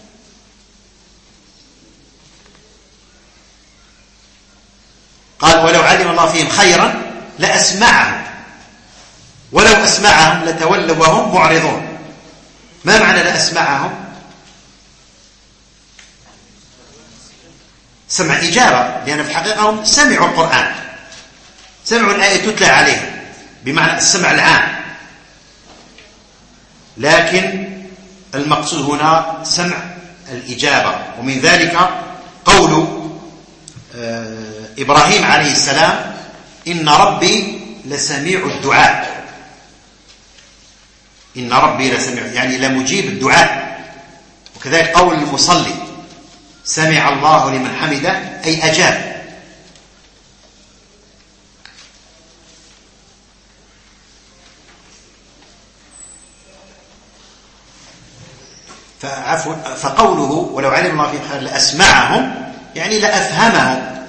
قال ولو علم الله فيهم خيرا لأسمعهم ولو أسمعهم لتولوا وهم معرضون. ما معنى لأسمعهم؟ سمع إجابة، لأن في الحقيقة هم سمعوا القرآن، سمعوا الآية تتلى عليهم بمعنى السمع العام، لكن المقصود هنا سمع الإجابة. ومن ذلك قول إبراهيم عليه السلام إن ربي لسميع الدعاء. إن ربي لسميع يعني لمجيب الدعاء. وكذلك قول المصلي سمع الله لمن حمده أي أجاب. فقوله ولو علم الله فيهم خير لأسمعهم يعني لأفهمهم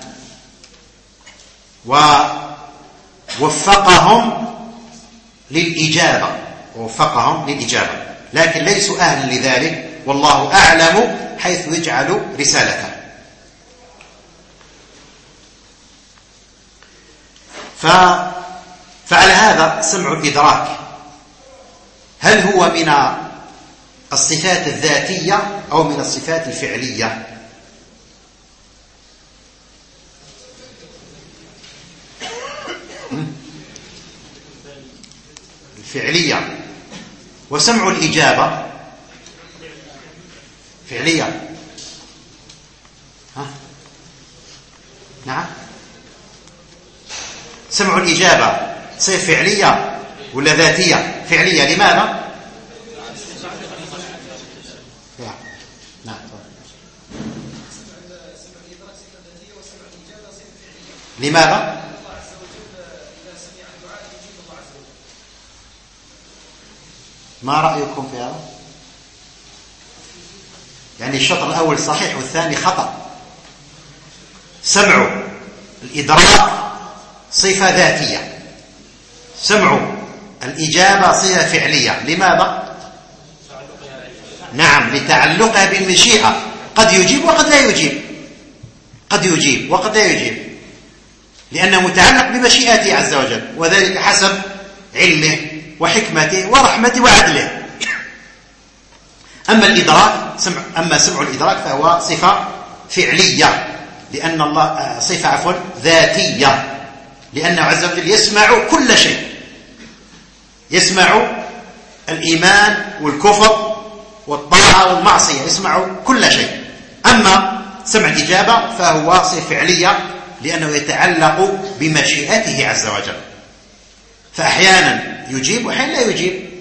ووفقهم للإجابة، لكن ليسوا أهلا لذلك والله أعلم حيث يجعل رسالته. فعلى هذا سمع الإدراك هل هو من الصفات الذاتية أو من الصفات الفعلية؟ الفعلية. وسمع الإجابة فعلية. نعم سمع الإجابة صفة فعلية ولا ذاتية؟ فعلية. لماذا؟ نعم. لماذا؟ ما رأيكم في هذا؟ يعني الشطر الأول صحيح والثاني خطأ. سمع الإدراك صفة ذاتية، سمع الإجابة صفة فعلية. لماذا؟ نعم، لتعلقها بالمشيئة. قد يجيب وقد لا يجيب، قد يجيب وقد لا يجيب، لأنه متعلق بمشيئته عز وجل، وذلك حسب علمه وحكمته ورحمته وعدله. أما سمع الإدراك فهو صفة فعلية، لأن الله صفة ذاتية، لأنه عز وجل يسمع كل شيء، يسمع الإيمان والكفر والطاعة والمعصية، يسمع كل شيء. أما سمع الإجابة فهو صفة فعلية، لأنه يتعلق بمشيئته عز وجل، فأحيانا يجيب وأحيانا لا يجيب.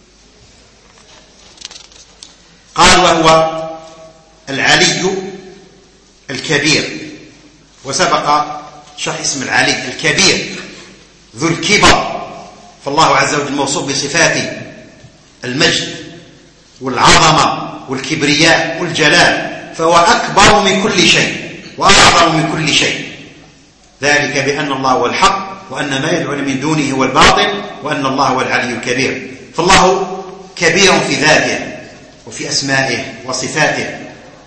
قال وهو العلي الكبير، وسبق شرح اسم العلي الكبير ذو الكبر، فالله عز وجل موصوف بصفات المجد والعظمة والكبرياء والجلال، فهو أكبر من كل شيء وأعظم من كل شيء، ذلك بأن الله هو الحق وأن ما يدعون من دونه هو الباطل وأن الله هو العلي الكبير. فالله كبير في ذاته وفي أسمائه وصفاته.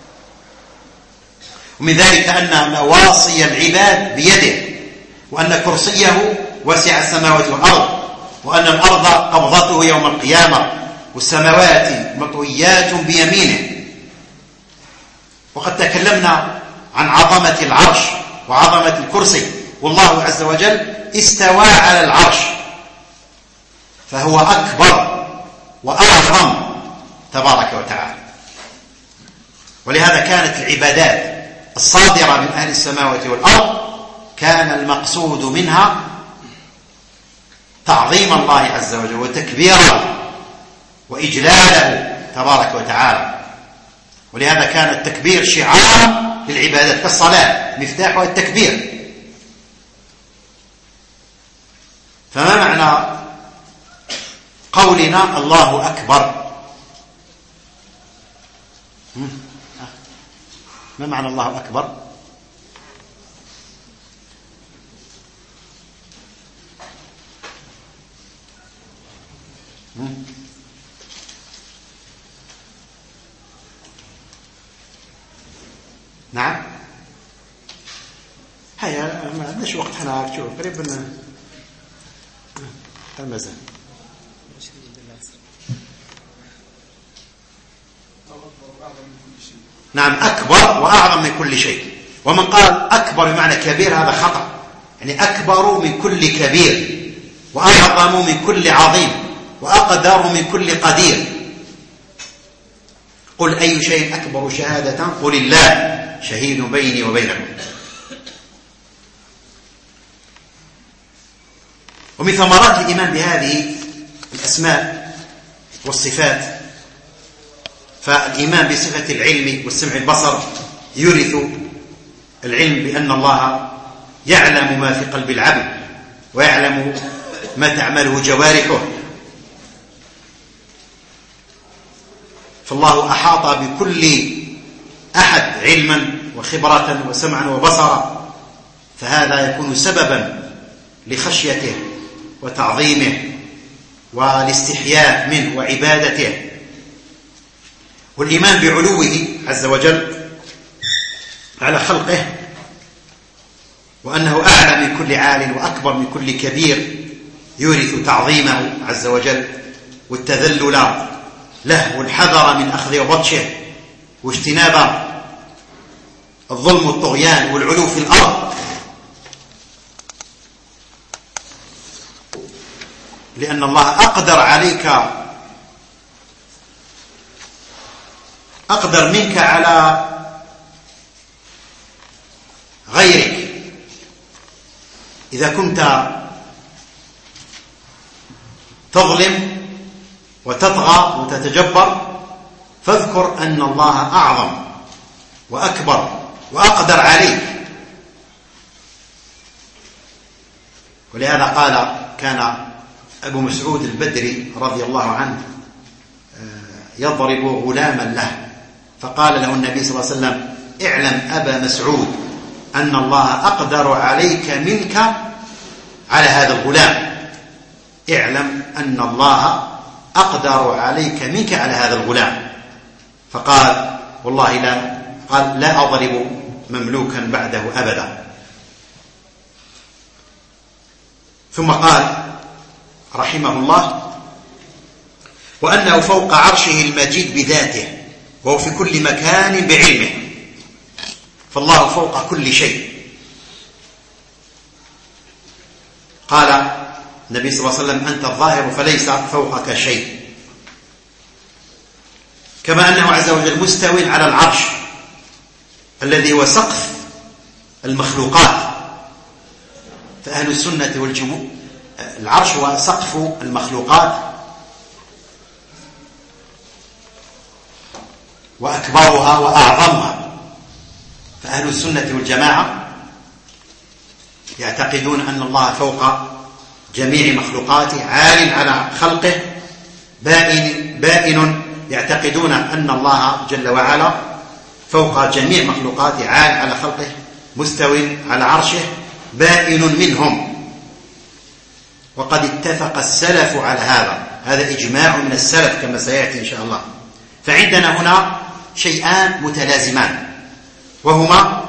ومن ذلك أن نواصي العباد بيده، وأن كرسيه وسع السماوات والأرض، وأن الأرض قبضته يوم القيامة، والسماوات مطويات بيمينه. وقد تكلمنا عن عظمة العرش وعظمة الكرسي، والله عز وجل استوى على العرش، فهو أكبر وأعظم تبارك وتعالى. ولهذا كانت العبادات الصادرة من أهل السماوات والأرض كان المقصود منها تعظيم الله عز وجل وتكبيره وإجلاله تبارك وتعالى. ولهذا كان التكبير شعار للعبادات، كالصلاة مفتاحها التكبير. فما معنى قولنا الله أكبر؟ ما معنى الله أكبر؟ نعم، هيا ما عندناش وقت، حنا شوف قريب المزال. نعم، أكبر وأعظم من كل شيء. ومن قال أكبر بمعنى كبير هذا خطأ، يعني أكبر من كل كبير وأعظم من كل عظيم وأقدر من كل قدير. قل أي شيء أكبر شهادة؟ قل الله شهيد بيني وبينكم. ومن ثمرات الإيمان بهذه الأسماء والصفات فالإيمان بصفة العلم والسمع البصر يورث العلم بأن الله يعلم ما في قلب العبد ويعلم ما تعمله جوارحه، فالله أحاط بكل أحد علما وخبرة وسمعا وبصرا، فهذا يكون سببا لخشيته وتعظيمه والاستحياء منه وعبادته. والإيمان بعلوه عز وجل على خلقه، وأنه أعلى من كل عال وأكبر من كل كبير، يورث تعظيمه عز وجل والتذلل له والحذر من أخذ وبطشه واجتناب الظلم والطغيان والعلو في الأرض، لأن الله أقدر عليك، أقدر منك على غيرك، إذا كنت تظلم وتطغى وتتجبر فاذكر أن الله أعظم وأكبر وأقدر عليك. ولهذا قال كان أبو مسعود البدري رضي الله عنه يضرب غلاما له، فقال له النبي صلى الله عليه وسلم: اعلم أبا مسعود أن الله أقدر عليك منك على هذا الغلام. اعلم أن الله أقدر عليك منك على هذا الغلام. فقال: والله لا، قال: لا أضرب مملوكا بعده أبدا. ثم قال رحمه الله: وأنه فوق عرشه المجيد بذاته، وهو في كل مكان بعلمه، فالله فوق كل شيء. قال النبي صلى الله عليه وسلم: أنت الظاهر فليس فوقك شيء. كما أنه عز وجل مستو على العرش الذي هو سقف المخلوقات. فأهل السنة والجمهور العرش هو سقف المخلوقات وأكبرها وأعظمها. فأهل السنة والجماعة يعتقدون أن الله فوق جميع مخلوقاته، عال على خلقه، بائن. يعتقدون أن الله جل وعلا فوق جميع مخلوقاته، عال على خلقه، مستو على عرشه، بائن منهم. وقد اتفق السلف على هذا إجماع من السلف كما سيأتي إن شاء الله. فعندنا هنا شيئان متلازمان، وهما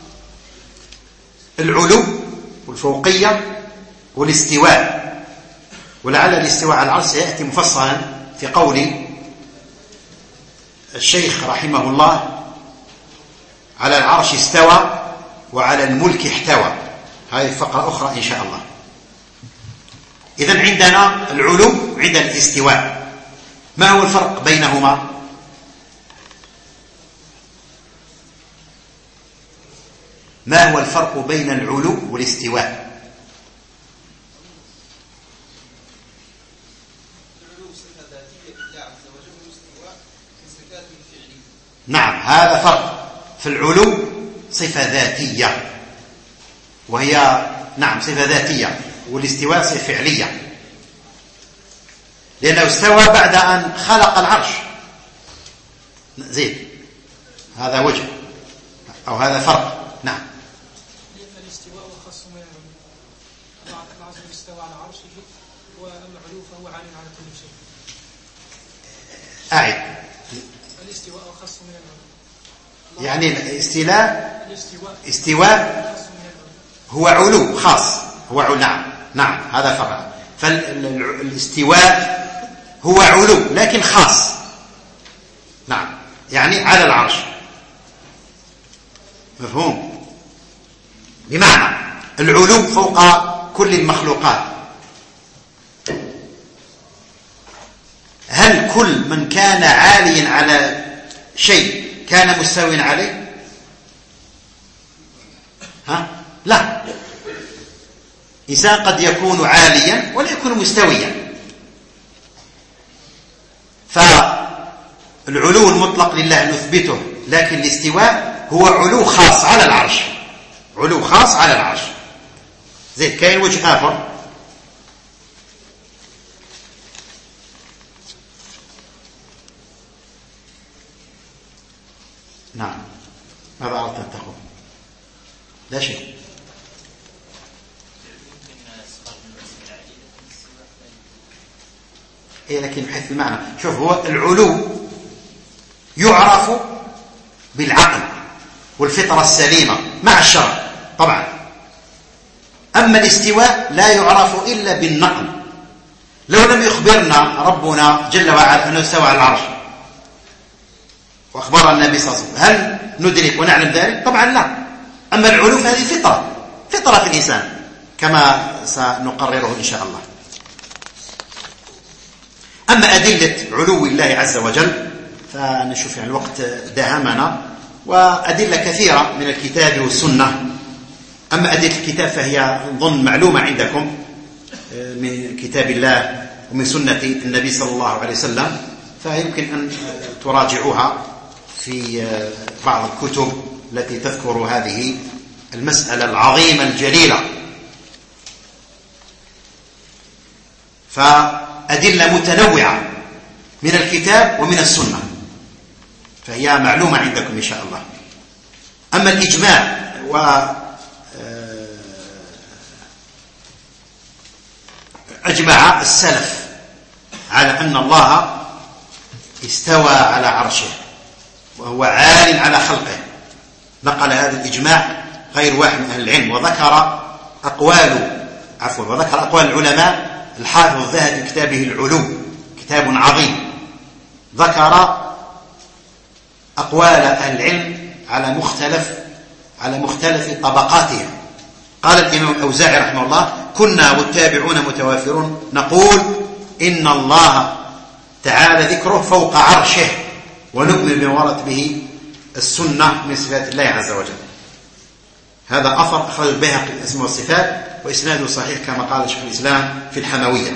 العلو والفوقية والاستواء. ولعل الاستواء على العرش سيأتي مفصلا في قول الشيخ رحمه الله: على العرش استوى وعلى الملك احتوى. هذه فقرة أخرى إن شاء الله. إذن عندنا العلو، عندنا الاستواء. ما هو الفرق بينهما؟ ما هو الفرق بين العلو والاستواء؟ نعم، هذا فرق. في العلو صفة ذاتية، وهي نعم صفة ذاتية، والاستواء صفة فعلية، لأنه استوى بعد أن خلق العرش. زين، هذا وجه أو هذا فرق. نعم. الاستواء خاص من العلو. الله عز وجل استوى على عرشه، والعلو فهو عال على كل شيء. أعد. الاستواء خاص من العلو. يعني استواء هو علو خاص، هو علو. نعم هذا فرق. فالاستواء هو علو لكن خاص، نعم، يعني على العرش. مفهوم؟ بمعنى العلو فوق كل المخلوقات. هل كل من كان عاليا على شيء كان مستويا عليه؟ لا. إنسان قد يكون عاليا ولا يكون مستويا. فالعلو المطلق لله نثبته، لكن الاستواء هو علو خاص على العرش، علو خاص على العرش. زين، كاين وجه آخر. نعم، ماذا أردت أن تقول؟ لا شيء. لكن بحيث المعنى، شوف، هو العلو يعرف بالعقل والفطرة السليمة مع الشرع طبعا. أما الاستواء لا يعرف إلا بالنقل. لو لم يخبرنا ربنا جل وعلا أنه استوى على العرش وأخبر النبي صلى الله عليه وسلم، هل ندرك ونعلم ذلك؟ طبعا لا. أما العلو فهذه فطرة في الإنسان كما سنقرره إن شاء الله. أما أدلة علو الله عز وجل فنشوف، الوقت داهمنا، وأدلة كثيرة من الكتاب والسنة أما أدلة الكتاب فهي ظن معلومة عندكم من كتاب الله ومن سنة النبي صلى الله عليه وسلم، فيمكن أن تراجعوها في بعض الكتب التي تذكر هذه المسألة العظيمة الجليلة. فأدلة متنوعة من الكتاب ومن السنة، فهي معلومة عندكم إن شاء الله. أما الإجماع أجمع السلف على أن الله استوى على عرشه وهو عال على خلقه، نقل هذا الإجماع غير واحد من أهل العلم، وذكر أقوال العلماء. الحافظ الذهبي في كتابه العلو، كتاب عظيم، ذكر أقوال أهل العلم على مختلف طبقاتهم. قال الإمام الأوزاعي رحمه الله: كنا والتابعون متوافرون نقول إن الله تعالى ذكره فوق عرشه، ونؤمن بما وردت به السنة من صفات الله عز وجل. هذا أثر أخرج البيهقي في الأسماء والصفات وإسناده صحيح كما قال شيخ الإسلام في الحموية.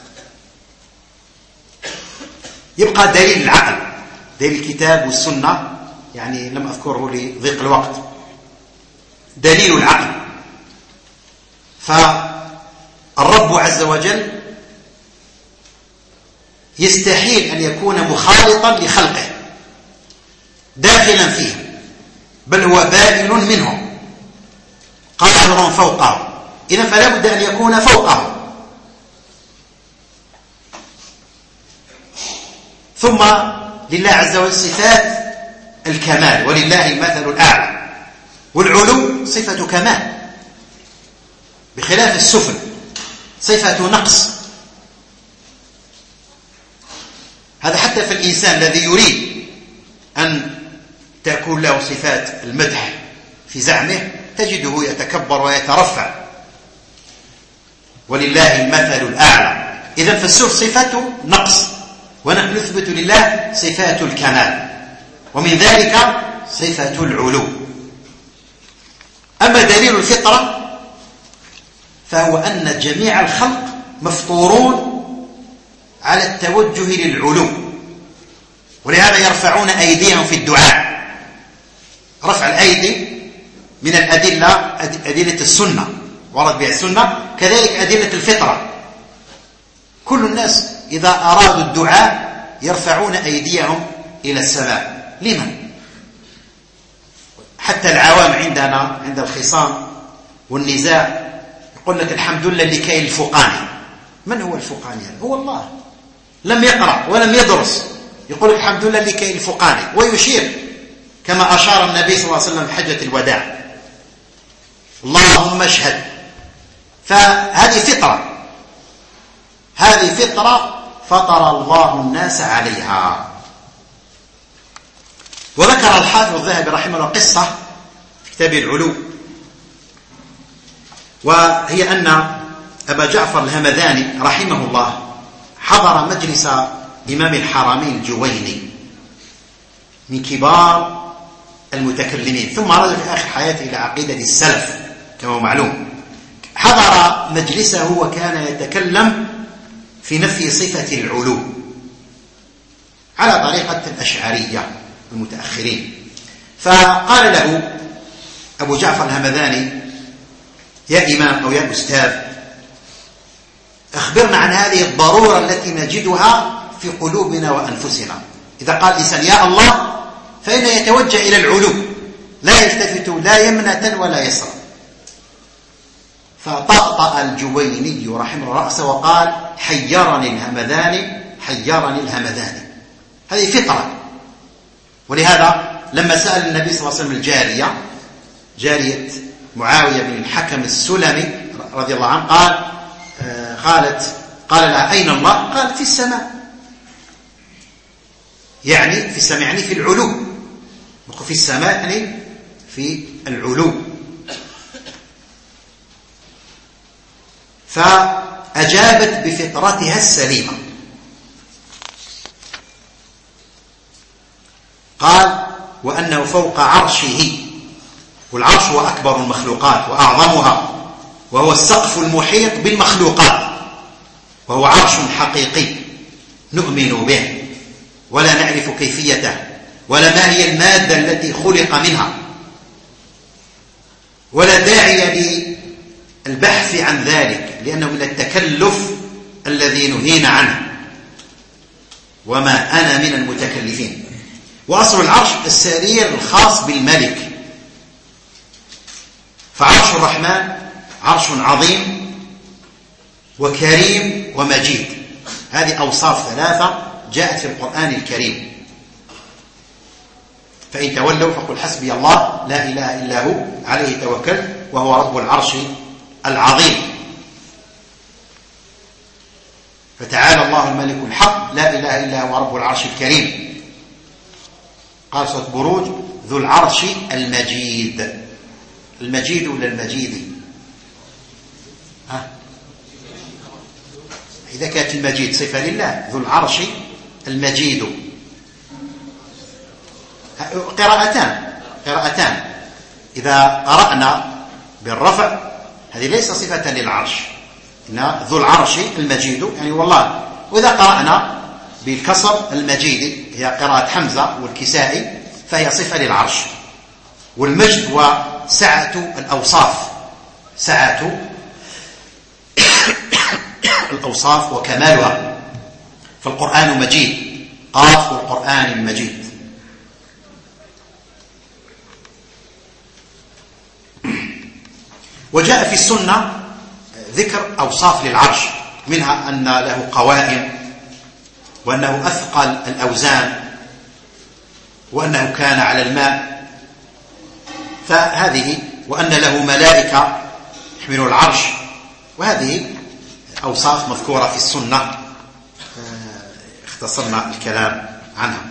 يبقى دليل العقل، دليل الكتاب والسنة، يعني لم أذكره لضيق الوقت. دليل العقل، فالرب عز وجل يستحيل أن يكون مخالطا لخلقه داخلا فيه، بل هو بائن منهم قاهر فوقه، إذن فلا بد أن يكون فوقه. ثم لله عز وجل صفات الكمال، ولله المثل الأعلى، والعلو صفة كمال بخلاف السفل صفة نقص. هذا حتى في الإنسان الذي يريد أن تكون له صفات المدح في زعمه تجده يتكبر ويترفع، ولله المثل الأعلى. إذن فالسفل صفة نقص، ونحن نثبت لله صفات الكمال، ومن ذلك صفة العلو. أما دليل الفطرة فهو أن جميع الخلق مفطورون على التوجه للعلو، ولهذا يرفعون أيديهم في الدعاء. رفع الأيدي من أدلة السنة، ورد بها السنة، كذلك أدلة الفطرة. كل الناس إذا أرادوا الدعاء يرفعون أيديهم إلى السماء. لمن؟ حتى العوام عندنا عند الخصام والنزاع يقول لك الحمد لله اللي كاين الفوقاني. من هو الفوقاني؟ هو الله، لم يقرأ ولم يدرس، يقول الحمد لله اللي كاين الفوقاني، ويشير كما أشار النبي صلى الله عليه وسلم في حجة الوداع: اللهم اشهد. فهذه فطرة، هذه فطرة فطر الله الناس عليها. وذكر الحافظ الذهبي رحمه الله قصة في كتابه العلو، وهي أن أبا جعفر الهمذاني رحمه الله حضر مجلس إمام الحرمين الجويني من كبار المتكلمين، ثم رجع في آخر حياته إلى عقيدة السلف كما هو معلوم. حضر مجلسه وكان يتكلم في نفي صفة العلو على طريقة الأشعرية المتأخرين. فقال له أبو جعفر الهمذاني: يا إمام أو يا أستاذ، أخبرنا عن هذه الضرورة التي نجدها في قلوبنا وأنفسنا. إذا قال الإنسان يا الله فإنه يتوجه إلى العلو، لا يلتفت لا يمنة ولا يسرى. فطأطأ الجويني رحمه الله رأسه وقال: حيرني الهمذاني، حيرني الهمذاني. هذه فطرة. ولهذا لما سأل النبي صلى الله عليه وسلم الجارية، جارية معاوية بن الحكم السلمي رضي الله عنه، قال لها: أين الله؟ قالت: في السماء. يعني في السماء يعني في العلو، في السماء يعني في العلو. فأجابت بفطرتها السليمة. قال: وأنه فوق عرشه والعرش هو أكبر المخلوقات وأعظمها، وهو السقف المحيط بالمخلوقات، وهو عرش حقيقي نؤمن به ولا نعرف كيفيته ولا ما هي المادة التي خلق منها، ولا داعي للبحث عن ذلك لأنه من التكلف الذي نهينا عنه، وما أنا من المتكلفين. وأصل العرش السرير الخاص بالملك. فعرش الرحمن عرش عظيم وكريم ومجيد. هذه أوصاف ثلاثة جاءت في القرآن الكريم. فإن تولوا فقل حسبي الله لا إله إلا هو عليه توكل وهو رب العرش العظيم. فتعالى الله الملك الحق لا إله إلا هو رب العرش الكريم. قال سورة بروج ذو العرش المجيد. المجيد ولا المجيد؟ إذا كانت المجيد صفة لله، ذو العرش المجيد. قراءتان إذا قرأنا بالرفع هذه ليس صفة للعرش، إن ذو العرش المجيد يعني والله. وإذا قرأنا بالكسر المجيد هي قراءة حمزة والكسائي فهي صفة للعرش. والمجد وسعة الأوصاف، سعة الأوصاف وكمالها. فالقرآن مجيد، قاف القرآن المجيد. وجاء في السنة ذكر أوصاف للعرش، منها أن له قوائم، وأنه أثقل الأوزان، وأنه كان على الماء. فهذه وأن له ملائكة يحملون العرش، وهذه أوصاف مذكورة في السنة اختصرنا الكلام عنها.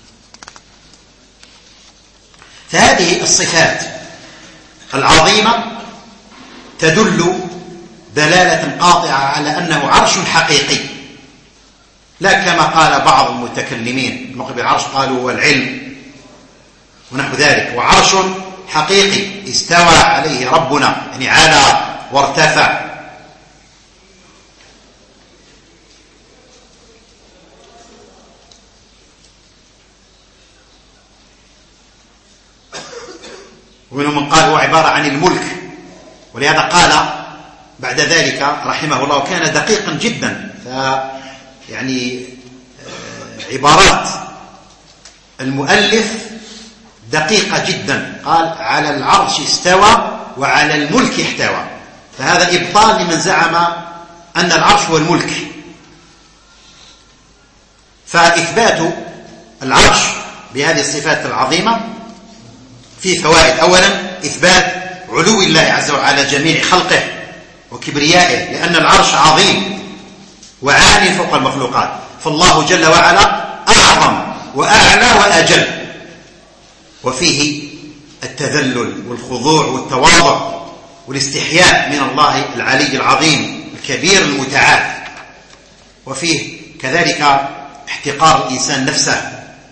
فهذه الصفات العظيمة تدل دلالة قاطعة على أنه عرش حقيقي، لا كما قال بعض المتكلمين المقبل العرش قالوا هو العلم ونحو ذلك. وعرش حقيقي استوى عليه ربنا، يعني علا وارتفع. ومنهم من قال هو عبارة عن الملك، ولهذا قال بعد ذلك رحمه الله كان دقيقا جدا، يعني عبارات المؤلف دقيقة جدا. قال على العرش استوى وعلى الملك احتوى، فهذا إبطال لمن زعم أن العرش هو الملك. فإثبات العرش بهذه الصفات العظيمة فيه فوائد. أولا إثبات علو الله عز وجل على جميع خلقه وكبريائه، لأن العرش عظيم وعالي فوق المخلوقات، فالله جل وعلا أعظم وأعلى وأجل. وفيه التذلل والخضوع والتواضع والاستحياء من الله العلي العظيم الكبير المتعال. وفيه كذلك احتقار الإنسان نفسه،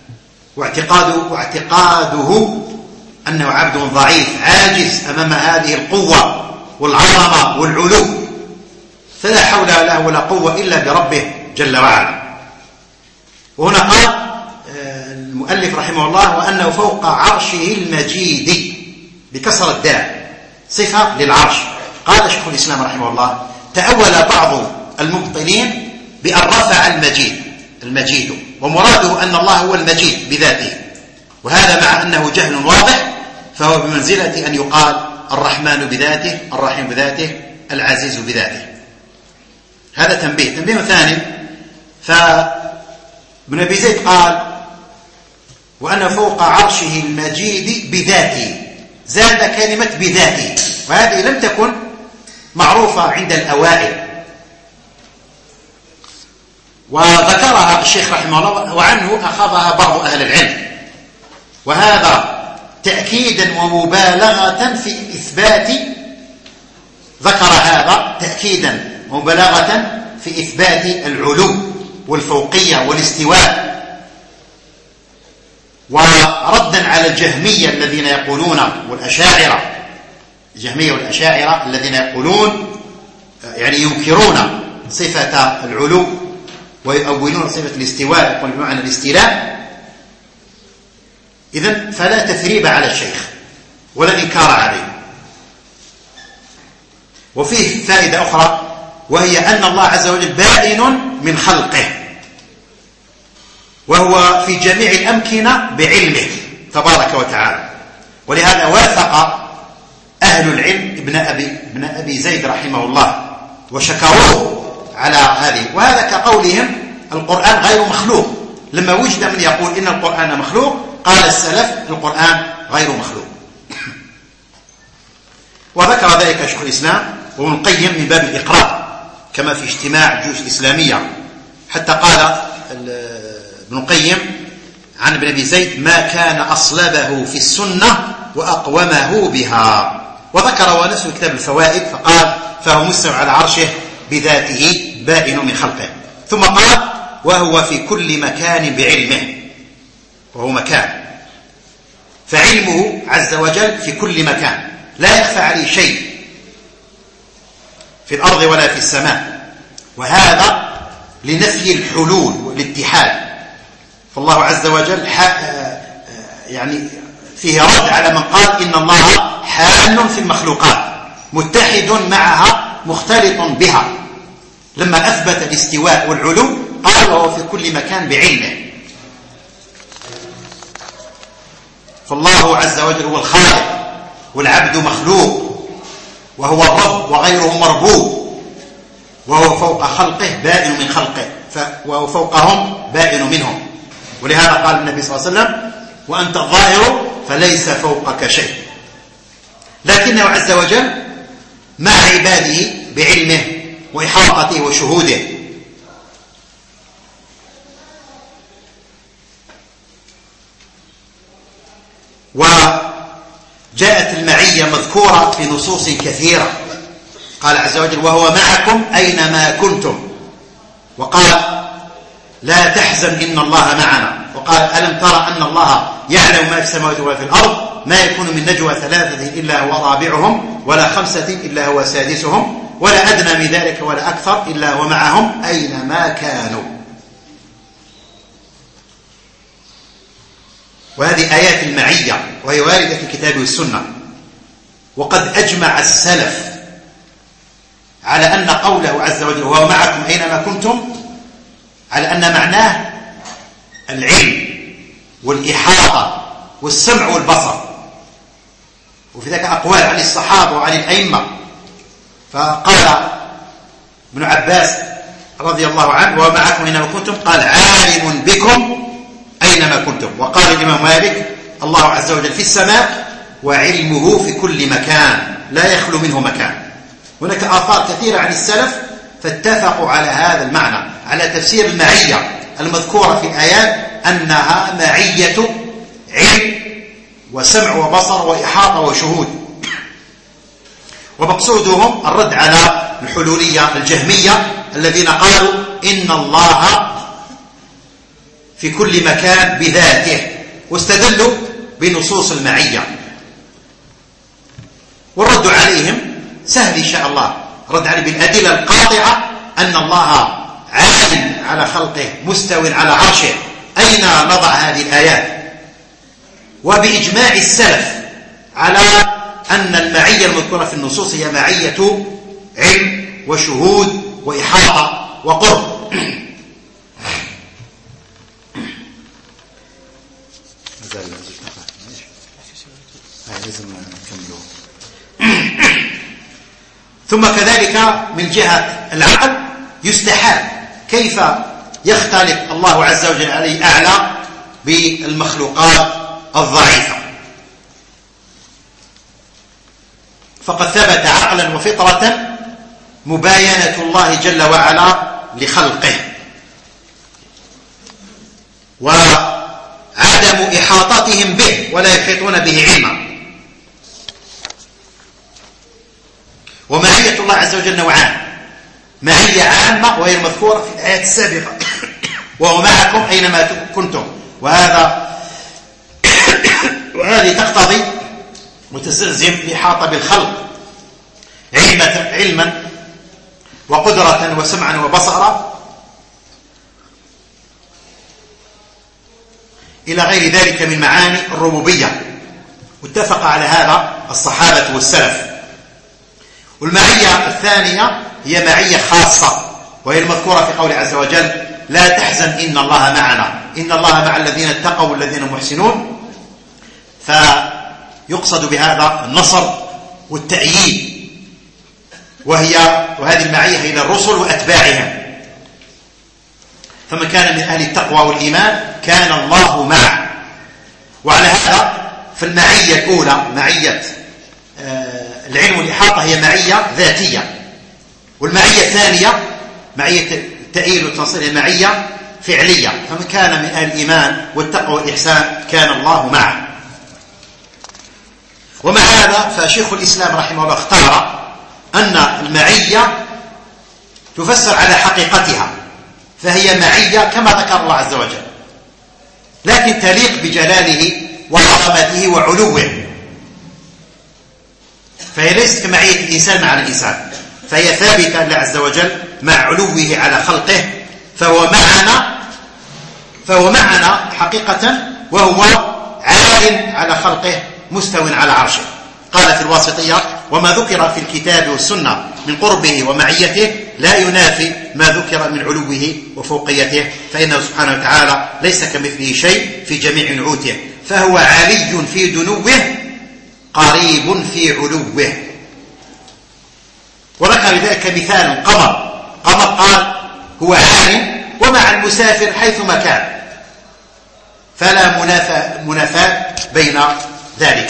واعتقاده أنه عبد ضعيف عاجز أمام هذه القوة والعظمة والعلو، فلا حول له ولا قوة إلا بربه جل وعلا. وهنا قال المؤلف رحمه الله وأنه فوق عرشه المجيد بكسر الدال صفة للعرش. قال شيخ الإسلام رحمه الله تأول بعض المبطلين بأن رفع المجيد ومراده أن الله هو المجيد بذاته، وهذا مع أنه جهل واضح، فهو بمنزلة أن يقال الرحمن بذاته، الرحيم بذاته، العزيز بذاته. هذا تنبيه. تنبيه ثاني، فابن أبي زيد قال وأن فوق عرشه المجيد بذاته، زاد كلمة بذاته، وهذه لم تكن معروفة عند الأوائل، وذكرها الشيخ رحمه الله وعنه أخذها بعض أهل العلم، وهذا تأكيدا ومبالغة في إثبات، ذكر هذا تأكيدا ومبالغة في إثبات العلو والفوقية والاستواء، وردا على على الجهمية الذين يقولون والأشاعرة، الجهمية والأشاعرة الذين يقولون يعني ينكرون صفة العلو ويؤولون صفة الاستواء، يقولون بمعنى الاستيلاء. إذن فلا تثريب على الشيخ ولا إنكار عليه. وفيه فائدة أخرى، وهي أن الله عز وجل بائن من خلقه، وهو في جميع الأمكنة بعلمه تبارك وتعالى. ولهذا وافق أهل العلم ابن أبي زيد رحمه الله وشكروه على هذه. وهذا كقولهم القرآن غير مخلوق، لما وجد من يقول إن القرآن مخلوق قال السلف القرآن غير مخلوق. وذكر ذلك شيخ الإسلام وابن القيم من باب الإقرار كما في اجتماع جيوش إسلامية، حتى قال ابن القيم عن ابن أبي زيد: ما كان أصلبه في السنة وأقومه بها. وذكر ونسو كتاب الفوائد فقال: فهو مستوى على عرشه بذاته بائن من خلقه. ثم قال: وهو في كل مكان بعلمه، وهو مكان، فعلمه عز وجل في كل مكان لا يخفى عليه شيء في الأرض ولا في السماء. وهذا لنفي الحلول والاتحاد. فالله عز وجل يعني فيه رد على من قال إن الله حال في المخلوقات متحد معها مختلط بها. لما أثبت الاستواء والعلو قال: وهو في كل مكان بعلمه. فالله عز وجل هو الخالق والعبد مخلوق، وهو الرب وغيره مربوب، وهو فوق خلقه بائن من خلقه، وهو فوقهم بائن منهم. ولهذا قال النبي صلى الله عليه وسلم: وأنت الظاهر فليس فوقك شيء. لكنه عز وجل مع عباده بعلمه وإحاطته وشهوده. وجاءت المعية مذكورة في نصوص كثيرة. قال عز وجل: وهو معكم أينما كنتم. وقال: لا تحزن إن الله معنا. وقال: ألم ترى أن الله يعلم ما في السماوات وما في الأرض، ما يكون من نجوى ثلاثة إلا هو رابعهم، ولا خمسة إلا هو سادسهم، ولا أدنى من ذلك ولا أكثر إلا هو معهم أينما كانوا. وهذه آيات المعية، وهي واردة في الكتاب والسنة. وقد أجمع السلف على أن قوله عز وجل: وهو معكم أينما كنتم، على أن معناه العلم والإحاطة والسمع والبصر. وفي ذلك أقوال عن الصحابة وعن الأئمة. فقال ابن عباس رضي الله عنه: وهو معكم أينما كنتم، قال: عالم بكم أينما كنتم. وقال الإمام مالك: الله عز وجل في السماء وعلمه في كل مكان لا يخلو منه مكان. هناك آثار كثيرة عن السلف فاتفقوا على هذا المعنى، على تفسير المعية المذكورة في الآيات أنها معية علم وسمع وبصر وإحاطة وشهود. ومقصودهم الرد على الحلولية الجهمية الذين قالوا إن الله في كل مكان بذاته، واستدلوا بنصوص المعية. والرد عليهم سهل إن شاء الله، رد عليه بالأدلة القاطعة أن الله عالم على خلقه مستوٍ على عرشه. أين نضع هذه الآيات؟ وبإجماع السلف على أن المعية المذكورة في النصوص هي معية علم وشهود وإحاطة وقرب. ثم كذلك من جهة العقل يستحال كيف يختلف الله عز وجل عليه أعلى بالمخلوقات الضعيفة. فقد ثبت عقلا وفطرة مباينة الله جل وعلا لخلقه، وعدم إحاطتهم به ولا يحيطون به علما. ومعية الله عز وجل نوعان: معية عامة وهي المذكورة في الآيات السابقة، وهو معكم أينما كنتم، وهذا وهذه تقتضي وتستلزم الإحاطة بالخلق علما وقدرة وسمعا وبصرا إلى غير ذلك من معاني الربوبية. واتفق على هذا الصحابة والسلف. والمعية الثانية هي معية خاصة، وهي المذكورة في قوله عز وجل: لا تحزن إن الله معنا، إن الله مع الذين اتقوا والذين هم محسنون. فيقصد بهذا النصر والتأييد، وهذه المعية إلى الرسل وأتباعهم. فمن كان من أهل التقوى والإيمان كان الله معه. وعلى هذا فالمعية الأولى معية العلم والإحاطة هي معية ذاتية، والمعية الثانية معية التأييد والتنصير هي معية فعلية. فمن كان من أهل الإيمان والتقوى والإحسان كان الله معه. ومع هذا فشيخ الإسلام رحمه الله اختار أن المعية تفسر على حقيقتها، فهي معية كما ذكر الله عز وجل، لكن تليق بجلاله وعظمته وعلوه. فهي ليست كمعية الإنسان مع الإنسان، فهي ثابتة لله عز وجل مع علوه على خلقه. فهو معنا حقيقة، وهو عال على خلقه مستو على عرشه. قال في الواسطية: وما ذكر في الكتاب والسنة من قربه ومعيته لا ينافي ما ذكر من علوه وفوقيته، فإنه سبحانه وتعالى ليس كمثله شيء في جميع نعوته، فهو عالي في دنوه قريب في علوه. وذكر لذلك مثال قمر قال هو عال ومع المسافر حيثما كان، فلا منافاة بين ذلك.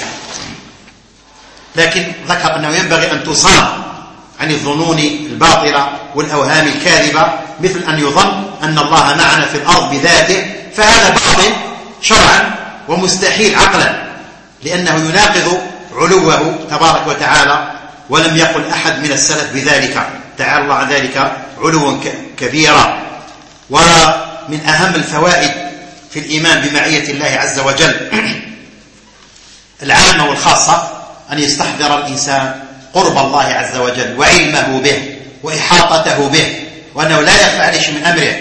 لكن ذكر أنه ينبغي أن تصان عن الظنون الباطلة والأوهام الكاذبة، مثل أن يظن أن الله معنا في الأرض بذاته، فهذا باطل شرعا ومستحيل عقلا، لأنه يناقض علوه تبارك وتعالى، ولم يقل أحد من السلف بذلك، تعالى الله عن ذلك علوا كبيرا. ومن أهم الفوائد في الإيمان بمعية الله عز وجل العامة والخاصة أن يستحضر الإنسان قرب الله عز وجل وعلمه به وإحاطته به، وأنه لا يخفى عليه شيء من أمره،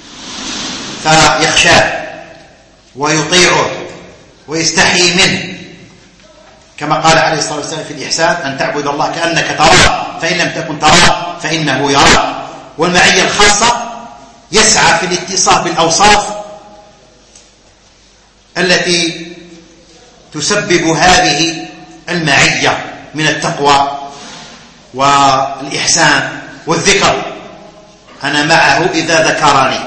فيخشاه ويطيعه ويستحيي منه، كما قال عليه الصلاة والسلام في الإحسان: أن تعبد الله كأنك تراه فإن لم تكن تراه فإنه يراك. والمعية الخاصة يسعى في الاتصاف بالأوصاف التي تسبب هذه المعية من التقوى والإحسان والذكر. أنا معه إذا ذكرني.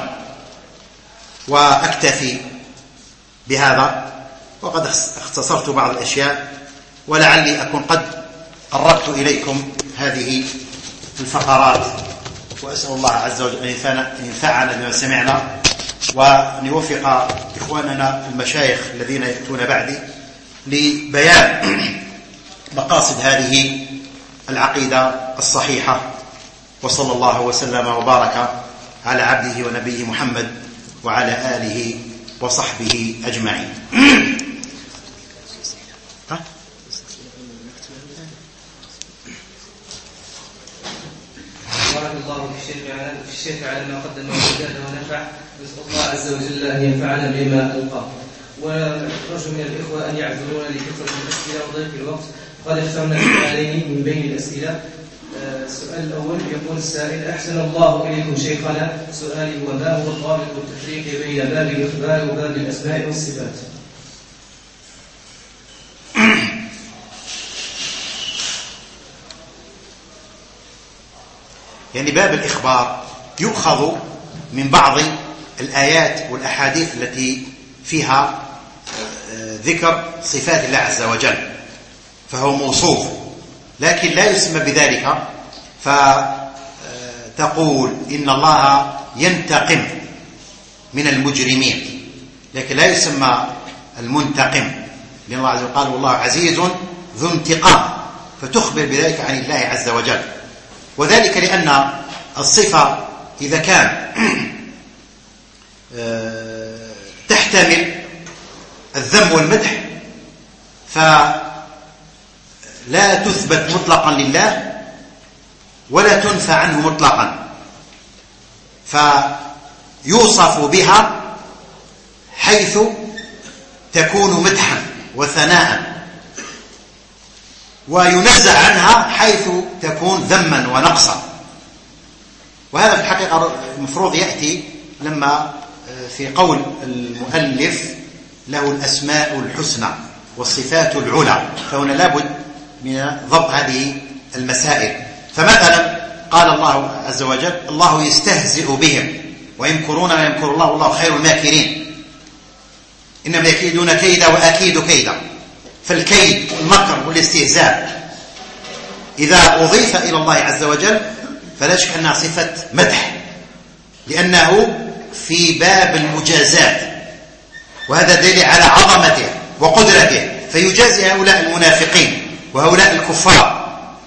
وأكتفي بهذا، وقد اختصرت بعض الأشياء، ولعلي أكون قد قربت إليكم هذه الفقرات، وأسأل الله عز وجل أن ينفعنا بما سمعنا، وأن يوفق إخواننا المشايخ الذين يأتون بعدي لبيان مقاصد هذه العقيدة الصحيحة. وصلى الله وسلم وبارك على عبده ونبيه محمد وعلى آله وصحبه أجمعين. بارك الله في الشيخ على ما قدم وزاد ونفع، نسأل الله عز وجل أن ينفعنا بما ألقى. ونرجو من الإخوة أن يعذرونا لكثرة الأسئلة وضيق الوقت. قد اخترنا سؤالين من بين الأسئلة. السؤال الأول يقول السائل: أحسن الله إليكم شيخنا، سؤالي هو: ما هو الضابط والتفريق بين باب الإخبار وباب الأسماء والصفات؟ يعني باب الإخبار يؤخذ من بعض الآيات والأحاديث التي فيها ذكر صفات الله عز وجل، فهو موصوف، لكن لا يسمى بذلك. فتقول إن الله ينتقم من المجرمين، لكن لا يسمى المنتقم، لأن الله عز وجل قال: والله عزيز ذو انتقام، فتخبر بذلك عن الله عز وجل. وذلك لأن الصفة إذا كان تحتمل الذم والمدح فلا تثبت مطلقا لله ولا تنفى عنه مطلقا، فيوصف بها حيث تكون مدحا وثناء، وينزع عنها حيث تكون ذما ونقصا. وهذا في الحقيقة المفروض يأتي لما في قول المؤلف له الأسماء الحسنى والصفات العلى، فهنا لابد من ضبط هذه المسائل. فمثلا قال الله عز وجل: الله يستهزئ بهم ويمكرون ويمكر الله والله خير الماكرين، إنما يكيدون كيدا وأكيد كيدا. فالكيد والمكر والاستهزاء إذا أضيف إلى الله عز وجل فلا شك أنها صفة مدح، لأنه في باب المجازات، وهذا دليل على عظمته وقدرته، فيجازي هؤلاء المنافقين وهؤلاء الكفار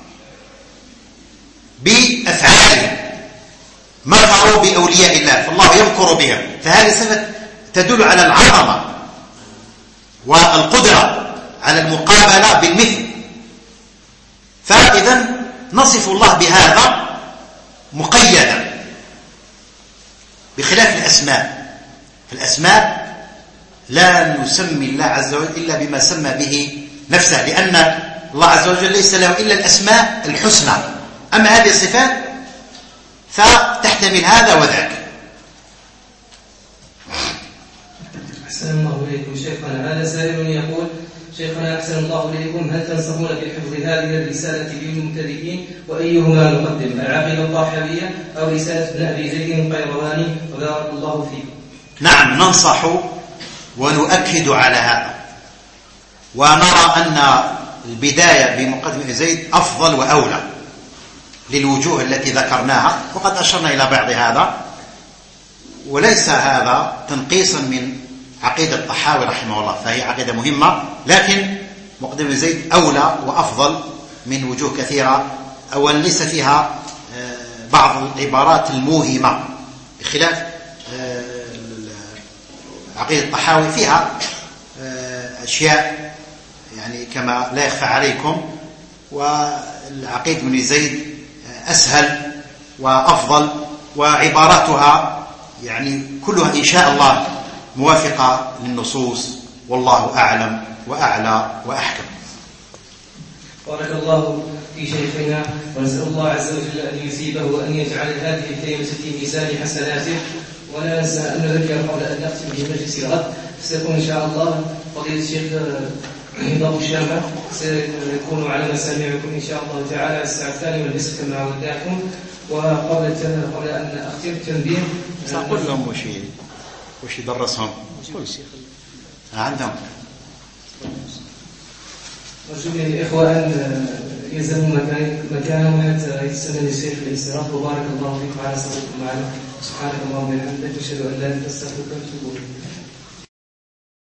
بأفعالهم، مكروا بأولياء الله فالله يمكر بهم، فهذه صفة تدل على العظمة والقدرة على المقابلة بالمثل. فإذا نصف الله بهذا مقيدا، بخلاف الأسماء. في الأسماء لا نسمي الله عز وجل إلا بما سمى به نفسه، لأن الله عز وجل ليس له إلا الأسماء الحسنى، أما هذه الصفات فتحتمل هذا وذاك. أحسن الله إليكم شيخنا. هذا سائل يقول: شيخنا أحسن الله إليكم، هل تنصحون بحفظ هذه الرسالة للمبتدئين وأيهما نقدم، العقيدة الطحاوية أو رسالة ابن أبي زيد القيرواني؟ وبارك الله فيكم. نعم، ننصح ونؤكد على هذا، ونرى أن البداية بمقدمة زيد أفضل وأولى للوجوه التي ذكرناها، وقد أشرنا إلى بعض هذا، وليس هذا تنقيصا من عقيدة الطحاوي رحمه الله، فهي عقيدة مهمة، لكن مقدمة زيد أولى وأفضل من وجوه كثيرة. أولا ليس فيها بعض العبارات الموهمة، بخلاف عقيدة الطحاوي فيها أشياء يعني كما لا يخفى عليكم، والعقيدة من زيد أسهل وأفضل، وعباراتها يعني كلها إن شاء الله موافقة للنصوص، والله أعلم وأعلى وأحكم. بارك الله في شيخنا، ونسأل الله عز وجل أن يثيبه وأن يجعل هذه الكلمة في ميزان حسناته. ولا ننسى أن نذكر قبل أن نختم بمجلس غد سيكون إن شاء الله فضيلة الشيخ ضوء الشامة، سيكون على مسامعكم إن شاء الله تعالى الساعة 2:30 كما ودعكم. وقبل أن أختم تنبيه، سأقول لهم وش يدرسهم عندهم. أرجو من الإخوة أن يلزموا مكانهم حتى يستمر الشيخ الانصراف. وبارك الله فيكم على صوتكم معنا. سبحانك اللهم وبحمدك، أشهد أن لا إله إلا أنت، أستغفرك وأتوب إليك.